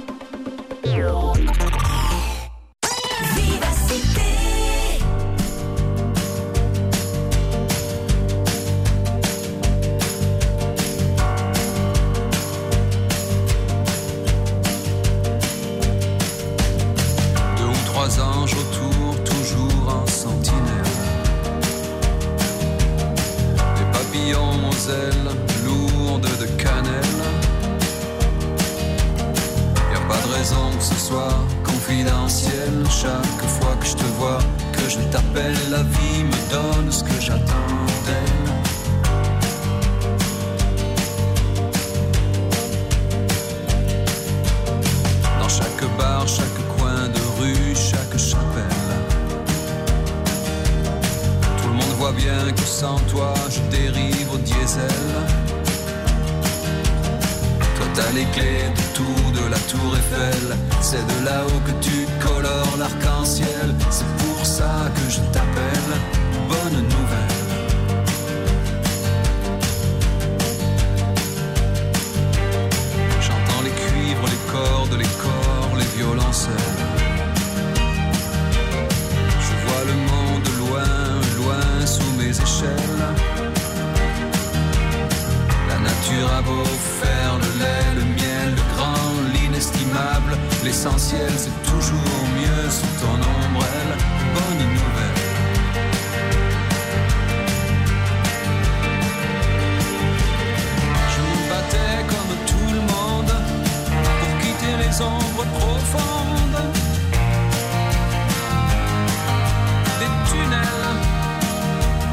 Deux ou trois anges autour, toujours en sentinelle. Des papillons aux ailes lourdes de cannelle. Pas de raison que ce soit confidentiel. Chaque fois que je te vois, que je t'appelle, la vie me donne ce que j'attends d'elle. Dans chaque bar, chaque coin de rue, chaque chapelle, tout le monde voit bien que sans toi je dérive au diesel. T'as les clés de tout, de la tour Eiffel. C'est de là-haut que tu colores l'arc-en-ciel. C'est pour ça que je t'appelle. Bonne nouvelle. J'entends les cuivres, les cordes, les corps, les violoncelles. Je vois le monde loin, loin sous mes échelles. La nature a beau faire le lait, le miel, le grand, l'inestimable. L'essentiel c'est toujours mieux sous ton ombrelle. Bonne nouvelle. Je me battais comme tout le monde pour quitter les ombres profondes des tunnels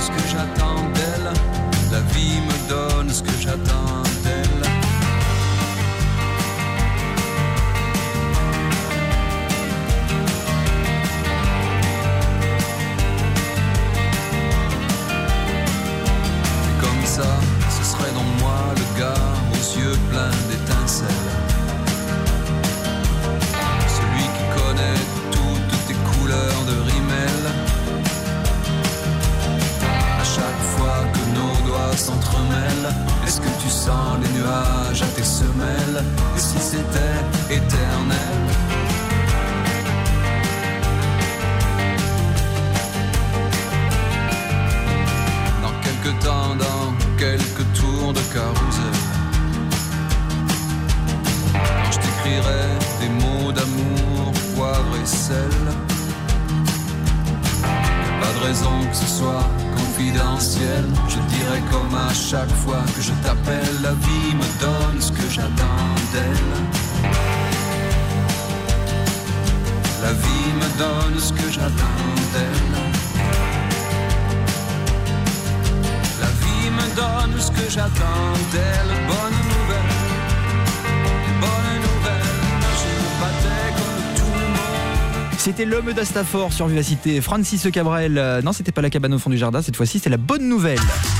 ce que j'attends d'elle. La vie me donne ce que j'attends d'elle. Comme ça, ce serait dans moi le gars aux yeux pleins d'étincelles. Celui qui connaît toutes tes couleurs de rimel. À chaque fois que nos doigts s'entremêlent, est-ce que tu sens les nuages à tes semelles? Et si c'était éternel? Dans quelques temps, dans quelques tours de carrousel, quand je t'écrirai des mots d'amour, poivre et sel, pas de raison que ce soit confidentiel. Je dirais comme à chaque fois que je t'appelle, la vie me donne ce que j'attends d'elle. La vie me donne ce que j'attends d'elle. La vie me donne ce que j'attends d'elle. Bonne nouvelle, bonne nouvelle. Je me battais comme tout le monde. C'était l'homme d'Astafor sur Vivacité, Francis Cabrel. Non, c'était pas la cabane au fond du jardin, cette fois-ci, c'est la bonne nouvelle.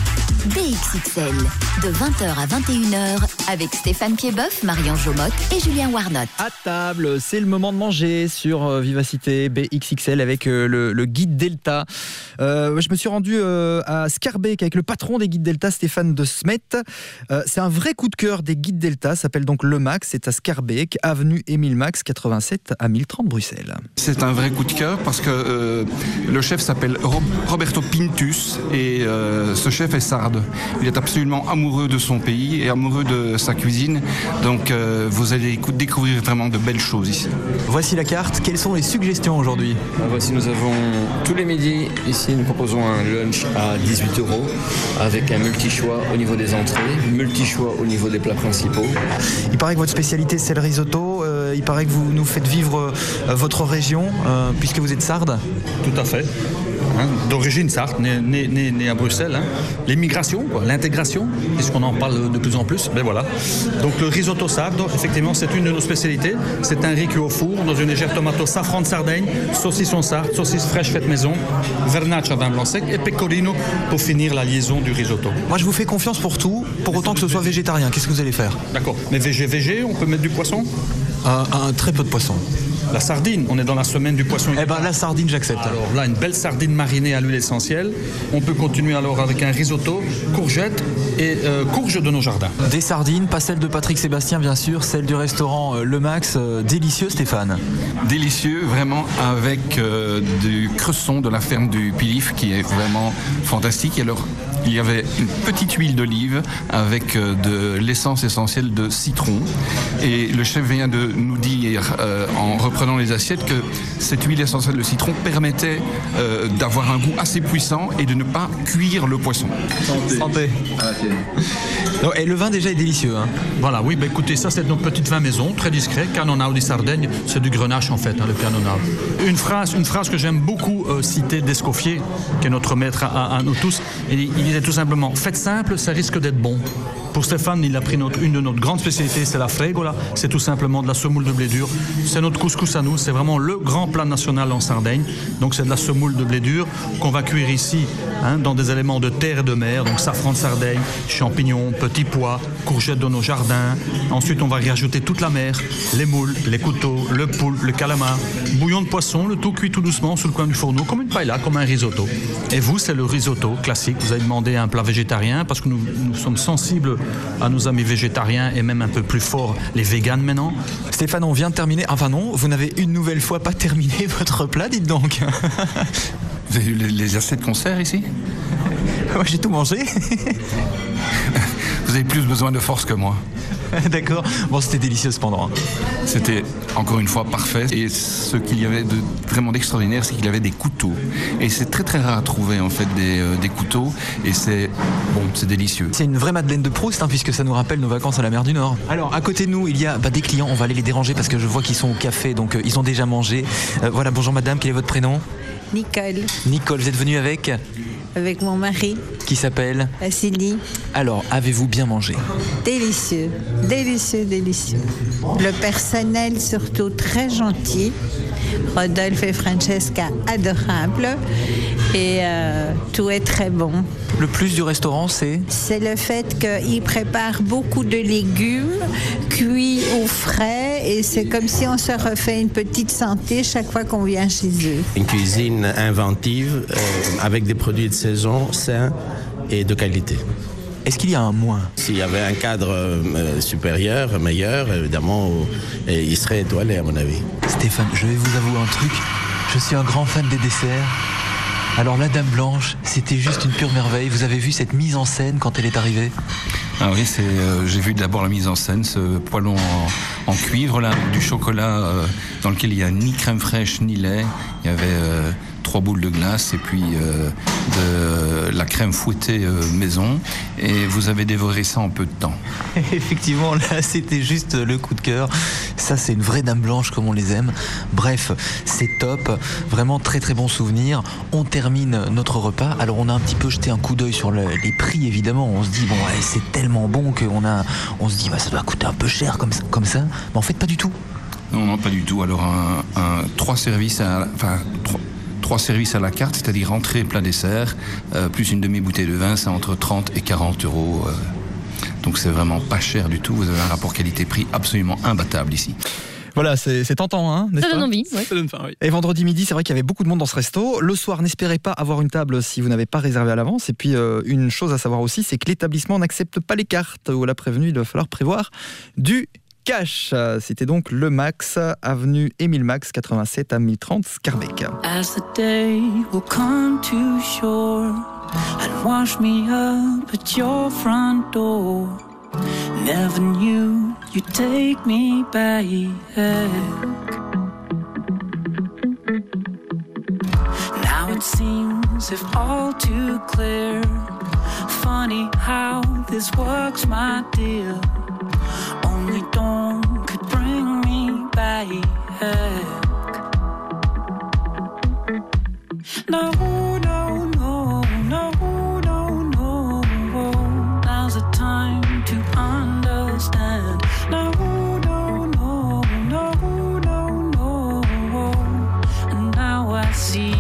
B X X L, de vingt heures à vingt et une heures, avec Stéphane Piedboeuf, Marion Jomotte et Julien Warnotte. À table, c'est le moment de manger sur Vivacité B X X L avec le, le guide Delta. Euh, je me suis rendu euh, à Scarbeck avec le patron des guides Delta, Stéphane de Smet. Euh, c'est un vrai coup de cœur des guides Delta, ça s'appelle donc Le Max, c'est à Scarbeck, avenue Émile Max, quatre-vingt-sept à mille trente Bruxelles. C'est un vrai coup de cœur parce que euh, le chef s'appelle Rob- Roberto Pintus et euh, ce chef est sarde. Il est absolument amoureux de son pays et amoureux de sa cuisine. Donc euh, vous allez découvrir vraiment de belles choses ici. Voici la carte. Quelles sont les suggestions aujourd'hui? Voici, nous avons tous les midis, ici nous proposons un lunch à dix-huit euros avec un multi-choix au niveau des entrées, multi-choix au niveau des plats principaux. Il paraît que votre spécialité c'est le risotto. Euh, il paraît que vous nous faites vivre euh, votre région euh, puisque vous êtes sarde. Tout à fait. Hein, d'origine sarde, né, né, né, né à Bruxelles. Hein. L'immigration, quoi, l'intégration, puisqu'on en parle de plus en plus. Ben voilà. Donc le risotto sardo, effectivement, c'est une de nos spécialités. C'est un riz cuit au four dans une légère tomato safran de Sardaigne, saucisson sarde, saucisse fraîche faite maison, vernaccia vin blanc sec et pecorino pour finir la liaison du risotto. Moi, je vous fais confiance pour tout, pour autant que ce soit végétarien. Qu'est-ce que vous allez faire? D'accord. Mais végé, végé, on peut mettre du poisson? un, un Très peu de poisson. La sardine, on est dans la semaine du poisson. Eh ben la sardine, j'accepte. Alors là, une belle sardine marinée à l'huile essentielle. On peut continuer alors avec un risotto, courgettes et euh, courges de nos jardins. Des sardines, pas celles de Patrick Sébastien bien sûr, celles du restaurant euh, Le Max. Euh, délicieux, Stéphane. Délicieux, vraiment, avec euh, du cresson de la ferme du Pilif qui est vraiment fantastique. Et alors, il y avait une petite huile d'olive avec euh, de l'essence essentielle de citron. Et le chef vient de nous dire, euh, en reprenant les assiettes, que cette huile essentielle de citron permettait euh, d'avoir un goût assez puissant et de ne pas cuire le poisson. Santé. Santé. Donc, et le vin déjà est délicieux. Hein. Voilà, oui, bah écoutez, ça c'est notre petite vin maison, très discret, Canonau di Sardaigne, c'est du grenache en fait, hein, le Canonau. Une phrase, une phrase que j'aime beaucoup euh, citer d'Escoffier, qui est notre maître à, à nous tous, il, il disait tout simplement, faites simple, ça risque d'être bon. Pour Stéphane, il a pris notre, une de nos grandes spécialités, c'est la fregola, c'est tout simplement de la semoule de blé dur, c'est notre couscous à nous, c'est vraiment le grand plat national en Sardaigne, donc c'est de la semoule de blé dur qu'on va cuire ici, hein, dans des éléments de terre et de mer, donc safran de Sardaigne, champignons, petits pois, courgettes de nos jardins, ensuite on va y rajouter toute la mer, les moules, les couteaux, le poule, le calamar, bouillon de poisson, le tout cuit tout doucement sous le coin du fourneau, comme une paella, comme un risotto. Et vous, c'est le risotto classique, vous avez demandé un plat végétarien, parce que nous, nous sommes sensibles à nos amis végétariens et même un peu plus fort les véganes maintenant. Stéphane, on vient de terminer, enfin non, vous n'avez une nouvelle fois pas terminé votre plat, dites donc. Vous avez eu les, les assiettes de concert ici? Moi j'ai tout mangé. Vous avez plus besoin de force que moi. D'accord. Bon, c'était délicieux cependant. C'était encore une fois parfait. Et ce qu'il y avait de vraiment d'extraordinaire, c'est qu'il y avait des couteaux. Et c'est très très rare à trouver en fait des, euh, des couteaux. Et c'est bon, c'est délicieux. C'est une vraie Madeleine de Proust, hein, puisque ça nous rappelle nos vacances à la mer du Nord. Alors, à côté de nous, il y a bah, des clients. On va aller les déranger parce que je vois qu'ils sont au café, donc euh, ils ont déjà mangé. Euh, voilà, bonjour madame, quel est votre prénom? Nicole. Nicole, vous êtes venue avec avec mon mari. Qui s'appelle Vassili. Alors, avez-vous bien mangé? Délicieux, délicieux, délicieux. Le personnel surtout très gentil. Rodolphe et Francesca adorables. Et euh, tout est très bon. Le plus du restaurant, c'est C'est le fait qu'ils préparent beaucoup de légumes cuits au frais et c'est comme si on se refait une petite santé chaque fois qu'on vient chez eux. Une cuisine inventive euh, avec des produits de saison sains et de qualité. Est-ce qu'il y a un moins? S'il y avait un cadre euh, supérieur, meilleur, évidemment, euh, il serait étoilé à mon avis. Stéphane, je vais vous avouer un truc. Je suis un grand fan des desserts. Alors la Dame Blanche, c'était juste une pure merveille. Vous avez vu cette mise en scène quand elle est arrivée? Ah oui, c'est, euh, j'ai vu d'abord la mise en scène, ce poêlon en, en cuivre, là, du chocolat euh, dans lequel il n'y a ni crème fraîche ni lait. Il y avait euh, trois boules de glace et puis euh, de la crème fouettée euh, maison. Et vous avez dévoré ça en peu de temps. Effectivement, là, c'était juste le coup de cœur. Ça, c'est une vraie Dame Blanche comme on les aime. Bref, c'est top. Vraiment très très bon souvenir. On termine notre repas. Alors, on a un petit peu jeté un coup d'œil sur le, les prix, évidemment. On se dit, bon, ouais, c'est tellement bon qu'on a, on se dit, bah, ça doit coûter un peu cher comme ça. Comme ça. Mais en fait, pas du tout. Non, non, pas du tout. Alors, un, un, trois services à... Enfin, trois, Trois services à la carte, c'est-à-dire entrée, plat, dessert, euh, plus une demi-bouteille de vin, c'est entre trente et quarante euros. Euh, donc c'est vraiment pas cher du tout. Vous avez un rapport qualité-prix absolument imbattable ici. Voilà, c'est, c'est tentant, hein, n'est-ce Ça pas? donne envie, ouais. Ça donne faim, oui. Et vendredi midi, c'est vrai qu'il y avait beaucoup de monde dans ce resto. Le soir, n'espérez pas avoir une table si vous n'avez pas réservé à l'avance. Et puis, euh, une chose à savoir aussi, c'est que l'établissement n'accepte pas les cartes. On l'a prévenu, il va falloir prévoir du cash. C'était donc le Max, avenue Émile Max, quatre-vingt-sept à mille trente Scarbeck. As the day will come to shore and wash me up at your front door. Never knew you'd take me back. Now it seems if all too clear. Funny how this works, my dear. Only dawn could bring me back. No, no, no, no, no, no. Now's the time to understand. No, no, no, no, no, no. And now I see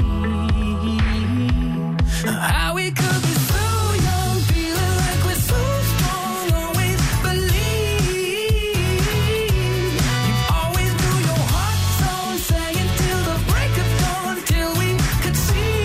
how we could be so young, feeling like we're so strong, always believe. You always knew your heart's on, saying till the break of dawn, till we could see.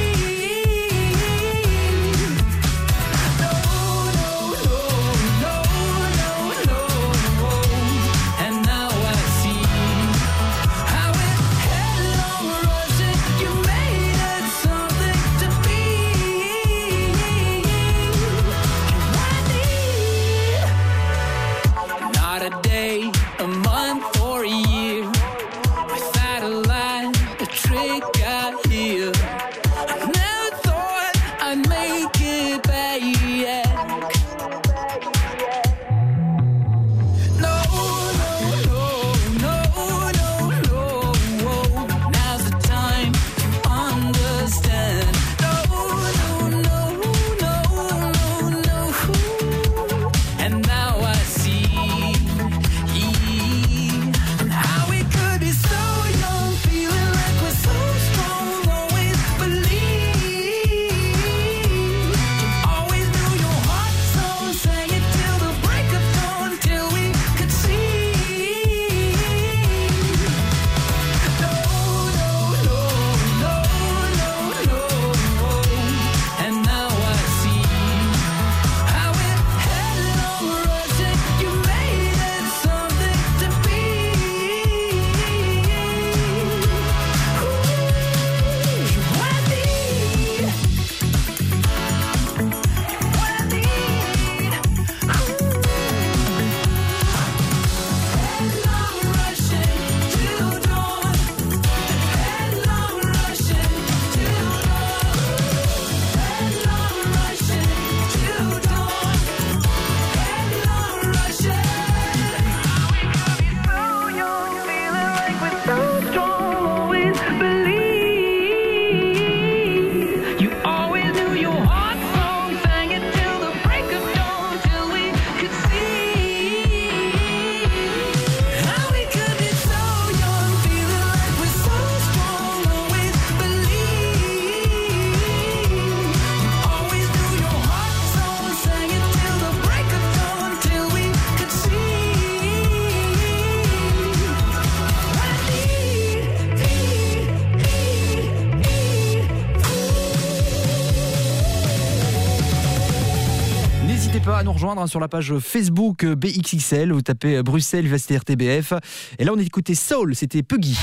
pas à nous rejoindre sur la page Facebook B X X L. Vous tapez Bruxelles Vivacité R T B F. Et là, on a écouté Soul, c'était Puggy.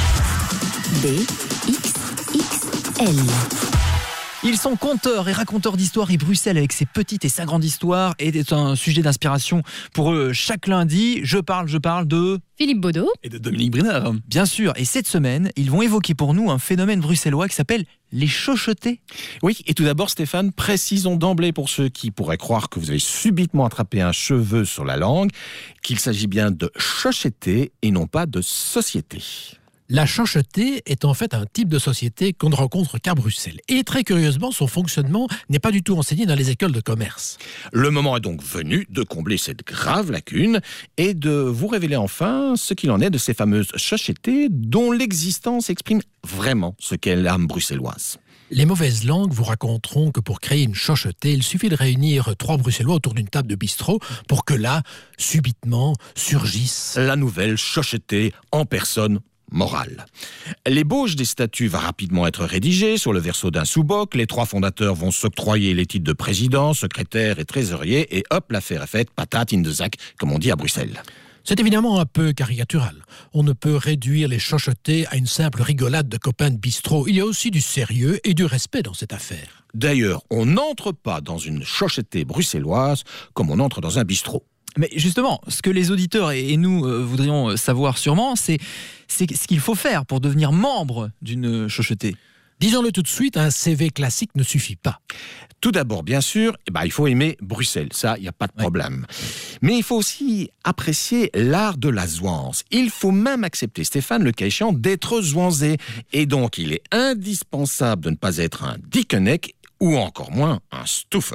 B X X L. Ils sont conteurs et raconteurs d'histoires et Bruxelles avec ses petites et sa grande histoire est un sujet d'inspiration pour eux chaque lundi. Je parle, je parle de... Philippe Baudot. Et de Dominique Brinard. Bien sûr, et cette semaine, ils vont évoquer pour nous un phénomène bruxellois qui s'appelle les chochotés. Oui, et tout d'abord Stéphane, précisons d'emblée pour ceux qui pourraient croire que vous avez subitement attrapé un cheveu sur la langue, qu'il s'agit bien de chocheté et non pas de société. La chocheté est en fait un type de société qu'on ne rencontre qu'à Bruxelles. Et très curieusement, son fonctionnement n'est pas du tout enseigné dans les écoles de commerce. Le moment est donc venu de combler cette grave lacune et de vous révéler enfin ce qu'il en est de ces fameuses chochetés dont l'existence exprime vraiment ce qu'est l'âme bruxelloise. Les mauvaises langues vous raconteront que pour créer une chochetée, il suffit de réunir trois Bruxellois autour d'une table de bistrot pour que là, subitement, surgisse la nouvelle chochetée en personne morale. L'ébauche des statuts va rapidement être rédigée sur le verso d'un sous-boc. Les trois fondateurs vont s'octroyer les titres de président, secrétaire et trésorier. Et hop, l'affaire est faite, patate in the sac, comme on dit à Bruxelles. C'est évidemment un peu caricatural. On ne peut réduire les chochetés à une simple rigolade de copains de bistrot. Il y a aussi du sérieux et du respect dans cette affaire. D'ailleurs, on n'entre pas dans une chochetée bruxelloise comme on entre dans un bistrot. Mais justement, ce que les auditeurs et nous euh, voudrions savoir sûrement, c'est, c'est ce qu'il faut faire pour devenir membre d'une chochetée. Disons-le tout de suite, un C V classique ne suffit pas. Tout d'abord, bien sûr, eh ben, il faut aimer Bruxelles, ça, il n'y a pas de problème. Ouais. Mais il faut aussi apprécier l'art de la zouance. Il faut même accepter, Stéphane, le cas échéant, d'être zouanzé. Et donc, il est indispensable de ne pas être un dickeneck ou encore moins un stouffer.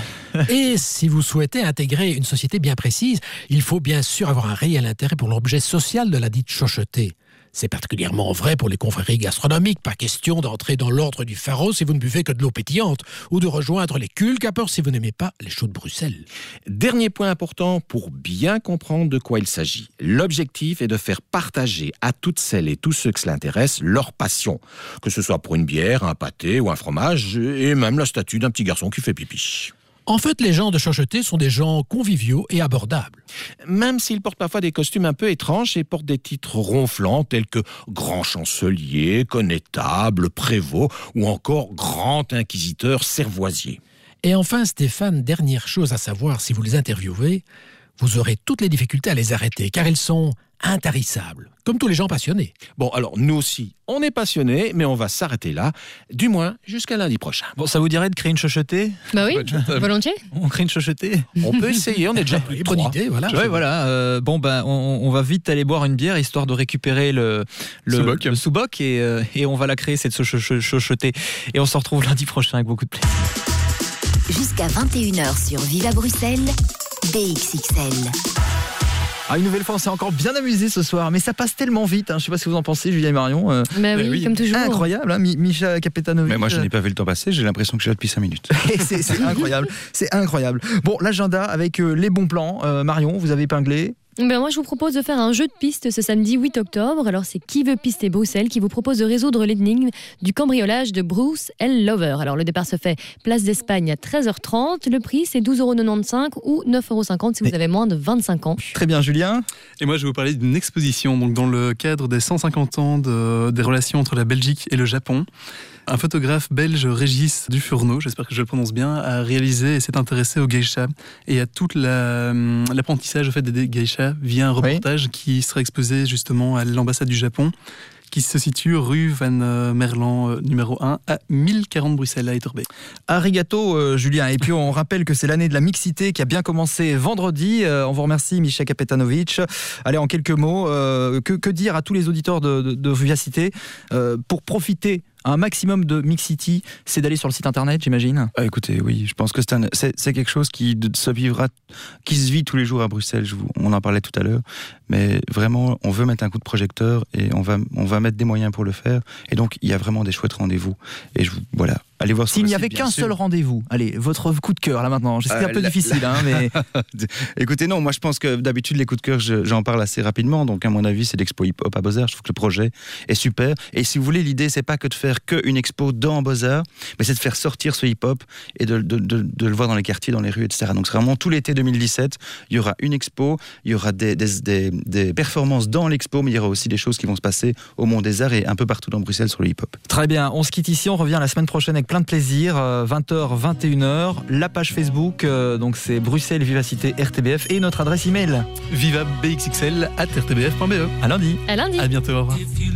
Et si vous souhaitez intégrer une société bien précise, il faut bien sûr avoir un réel intérêt pour l'objet social de la dite chochetée. C'est particulièrement vrai pour les confréries gastronomiques. Pas question d'entrer dans l'ordre du pharaon si vous ne buvez que de l'eau pétillante, ou de rejoindre les culcapeurs si vous n'aimez pas les choux de Bruxelles. Dernier point important pour bien comprendre de quoi il s'agit. L'objectif est de faire partager à toutes celles et tous ceux que cela intéresse leur passion. Que ce soit pour une bière, un pâté ou un fromage, et même la statue d'un petit garçon qui fait pipi. En fait, les gens de chocheté sont des gens conviviaux et abordables. Même s'ils portent parfois des costumes un peu étranges et portent des titres ronflants tels que grand chancelier, connétable, prévôt ou encore grand inquisiteur cervoisier. Et enfin, Stéphane, dernière chose à savoir si vous les interviewez, vous aurez toutes les difficultés à les arrêter car ils sont intarissables, comme tous les gens passionnés. Bon, alors nous aussi, on est passionnés, mais on va s'arrêter là, du moins jusqu'à lundi prochain. Bon, ça vous dirait de créer une chochetée ? Bah oui, volontiers. On crée une chochetée ? On peut essayer, on est déjà plus de bonne trois. idée, voilà. Ouais, voilà. Euh, bon, ben, on, on va vite aller boire une bière histoire de récupérer le, le sous-boc, le sous-boc et, euh, et on va la créer cette chochetée. Et on se retrouve lundi prochain avec beaucoup de plaisir. Jusqu'à vingt et une heures sur Viva Bruxelles, B X X L. Ah, une nouvelle fois, on s'est encore bien amusé ce soir, mais ça passe tellement vite. Hein. Je ne sais pas si vous en pensez, Julien et Marion. Euh, bah oui, oui, comme toujours. Incroyable, hein, Misha Kapetanovic. Mais moi, je n'ai pas vu le temps passer. J'ai l'impression que je suis là depuis cinq minutes. c'est, c'est incroyable, c'est incroyable. Bon, l'agenda avec euh, les bons plans. Euh, Marion, vous avez épinglé. Ben moi, je vous propose de faire un jeu de piste ce samedi huit octobre. Alors, c'est Qui veut pister Bruxelles qui vous propose de résoudre l'énigme du cambriolage de Bruce L. Lover. Alors, le départ se fait place d'Espagne à treize heures trente. Le prix, c'est douze euros quatre-vingt-quinze ou neuf euros cinquante si vous avez moins de vingt-cinq ans. Très bien, Julien. Et moi, je vais vous parler d'une exposition donc dans le cadre des cent cinquante ans de, des relations entre la Belgique et le Japon. Un photographe belge, Régis Dufourneau, j'espère que je le prononce bien, a réalisé et s'est intéressé aux geishas et à tout la, l'apprentissage au fait des geishas via un reportage oui. qui sera exposé justement à l'ambassade du Japon, qui se situe rue Van Merlan numéro un à mille quarante Bruxelles à Etterbeek. Arigato euh, Julien, et puis on rappelle que c'est l'année de la mixité qui a bien commencé vendredi. Euh, on vous remercie Misha Kapetanovic. Allez, en quelques mots, euh, que, que dire à tous les auditeurs de, de, de Vivacité euh, pour profiter un maximum de Mixity, c'est d'aller sur le site internet, j'imagine. Ah, écoutez, oui, je pense que c'est, un, c'est, c'est quelque chose qui se vivra, qui se vit tous les jours à Bruxelles. Je vous, on en parlait tout à l'heure, mais vraiment, on veut mettre un coup de projecteur et on va, on va mettre des moyens pour le faire. Et donc, il y a vraiment des chouettes rendez-vous. Et je, voilà, allez voir sur S'il le n'y site, avait bien qu'un sûr. seul rendez-vous, allez, votre coup de cœur là maintenant. Je sais que c'est un Euh, peu la- difficile, la- hein, mais Écoutez, non, moi je pense que d'habitude les coups de cœur, je- j'en parle assez rapidement. Donc à mon avis, c'est l'expo hip-hop à Beaux-Arts. Je trouve que le projet est super. Et si vous voulez, l'idée c'est pas que de faire qu'une expo dans Beaux-Arts, mais c'est de faire sortir ce hip-hop et de, de, de, de le voir dans les quartiers, dans les rues, et cetera. Donc c'est vraiment tout l'été deux mille dix-sept. Il y aura une expo, il y aura des, des, des, des performances dans l'expo, mais il y aura aussi des choses qui vont se passer au Monde des Arts et un peu partout dans Bruxelles sur le hip-hop. très bien. On se quitte ici, on revient la semaine prochaine avec plein de plaisir. euh, vingt heures, vingt et une heures. La page Facebook, euh, donc c'est Bruxelles Vivacité R T B F et notre adresse email. viva b x x l arobase r t b f point b e. À lundi. À lundi. À bientôt, au revoir.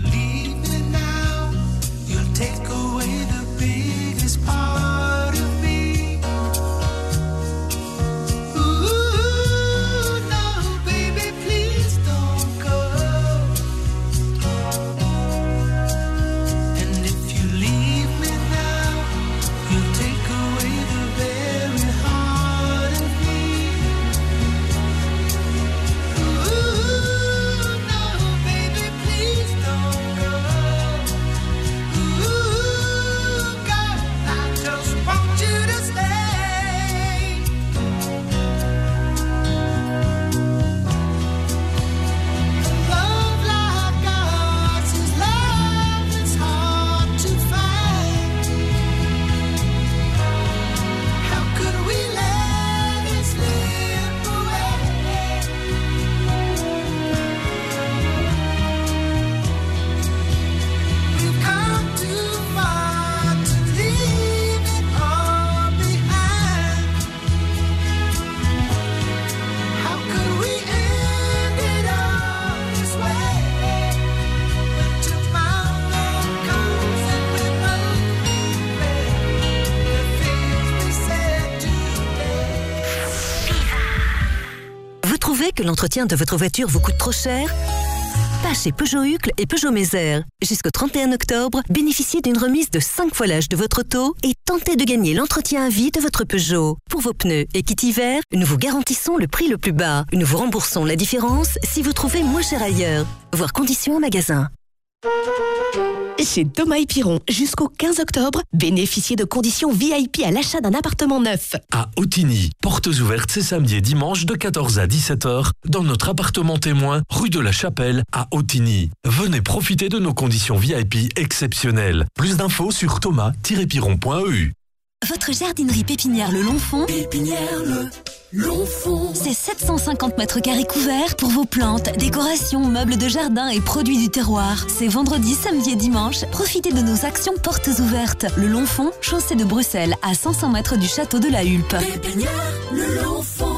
You'll take away the biggest part of me. Ooh, no, baby, please don't go. And if you leave me now, you'll take away the very heart of me. Ooh, no, baby, please don't go. Ooh, girl, I just want you to stay. Love like ours is love that's hard to find. How could we let it slip away? We've come too far to leave it all behind. How could we end it all this way? When tomorrow comes and we both regret the things we said today. Vous trouvez que l'entretien de votre voiture vous coûte trop cher ? Pas chez Peugeot Hucle et Peugeot Mézère. Jusqu'au trente et un octobre, bénéficiez d'une remise de cinq fois l'âge de votre auto et tentez de gagner l'entretien à vie de votre Peugeot. Pour vos pneus et kit hiver, nous vous garantissons le prix le plus bas. Nous vous remboursons la différence si vous trouvez moins cher ailleurs. Voir conditions en magasin. Chez Thomas et Piron, jusqu'au quinze octobre, bénéficiez de conditions V I P à l'achat d'un appartement neuf. À Ottigny, portes ouvertes ces samedis et dimanches de quatorze à dix-sept heures dans notre appartement témoin rue de la Chapelle à Ottigny. Venez profiter de nos conditions V I P exceptionnelles. Plus d'infos sur thomas tiret piron point e u. Votre jardinerie pépinière Le Long Fond. Pépinière Le Long Fond. C'est sept cent cinquante mètres carrés couverts pour vos plantes, décorations, meubles de jardin et produits du terroir. C'est vendredi, samedi et dimanche. Profitez de nos actions portes ouvertes. Le Long Fond, chaussée de Bruxelles, à cinq cents mètres du château de la Hulpe. Pépinière Le Long Fond.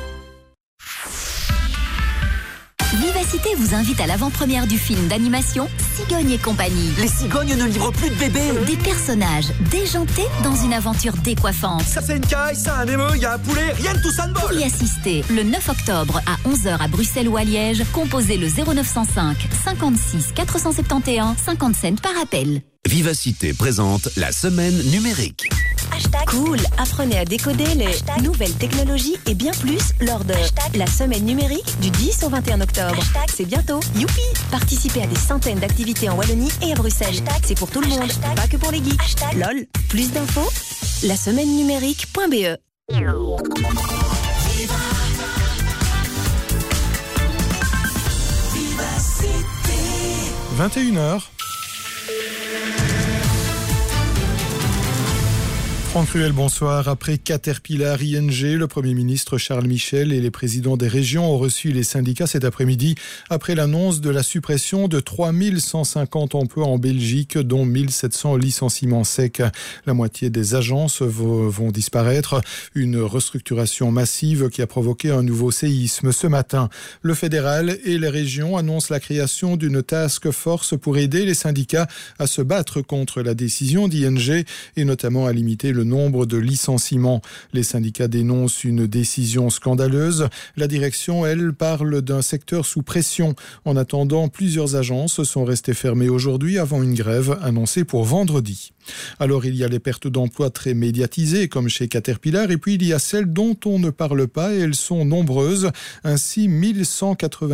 Vivacité vous invite à l'avant-première du film d'animation Cigogne et compagnie. Les cigognes ne livrent plus de bébés. Des personnages déjantés dans une aventure décoiffante. Ça c'est une caille, ça un émeu, il y a un poulet, rien de tout ça ne Pour vole. y assister, le neuf octobre à onze heures à Bruxelles ou à Liège, composez le zéro neuf cent cinq cinquante-six quatre cent soixante et onze cinquante cents par appel. Vivacité présente la semaine numérique. Hashtag cool, apprenez à décoder les Hashtag nouvelles technologies et bien plus lors de Hashtag la semaine numérique du dix au vingt et un octobre. Hashtag c'est bientôt. Youpi! Participez à des centaines d'activités en Wallonie et à Bruxelles. Hashtag c'est pour tout le monde, Hashtag pas que pour les geeks. Hashtag lol. Plus d'infos, la semaine numérique point b e. vingt et une heures. Franck Ruel, bonsoir. Après Caterpillar, I N G, le Premier ministre Charles Michel et les présidents des régions ont reçu les syndicats cet après-midi après l'annonce de la suppression de trois mille cent cinquante emplois en Belgique, dont mille sept cents licenciements secs. La moitié des agences vont disparaître. Une restructuration massive qui a provoqué un nouveau séisme ce matin. Le fédéral et les régions annoncent la création d'une task force pour aider les syndicats à se battre contre la décision d'I N G et notamment à limiter le nombre de licenciements. Les syndicats dénoncent une décision scandaleuse. La direction, elle, parle d'un secteur sous pression. En attendant, plusieurs agences sont restées fermées aujourd'hui avant une grève annoncée pour vendredi. Alors il y a les pertes d'emplois très médiatisées comme chez Caterpillar et puis il y a celles dont on ne parle pas et elles sont nombreuses. Ainsi, mille cent quatre-vingt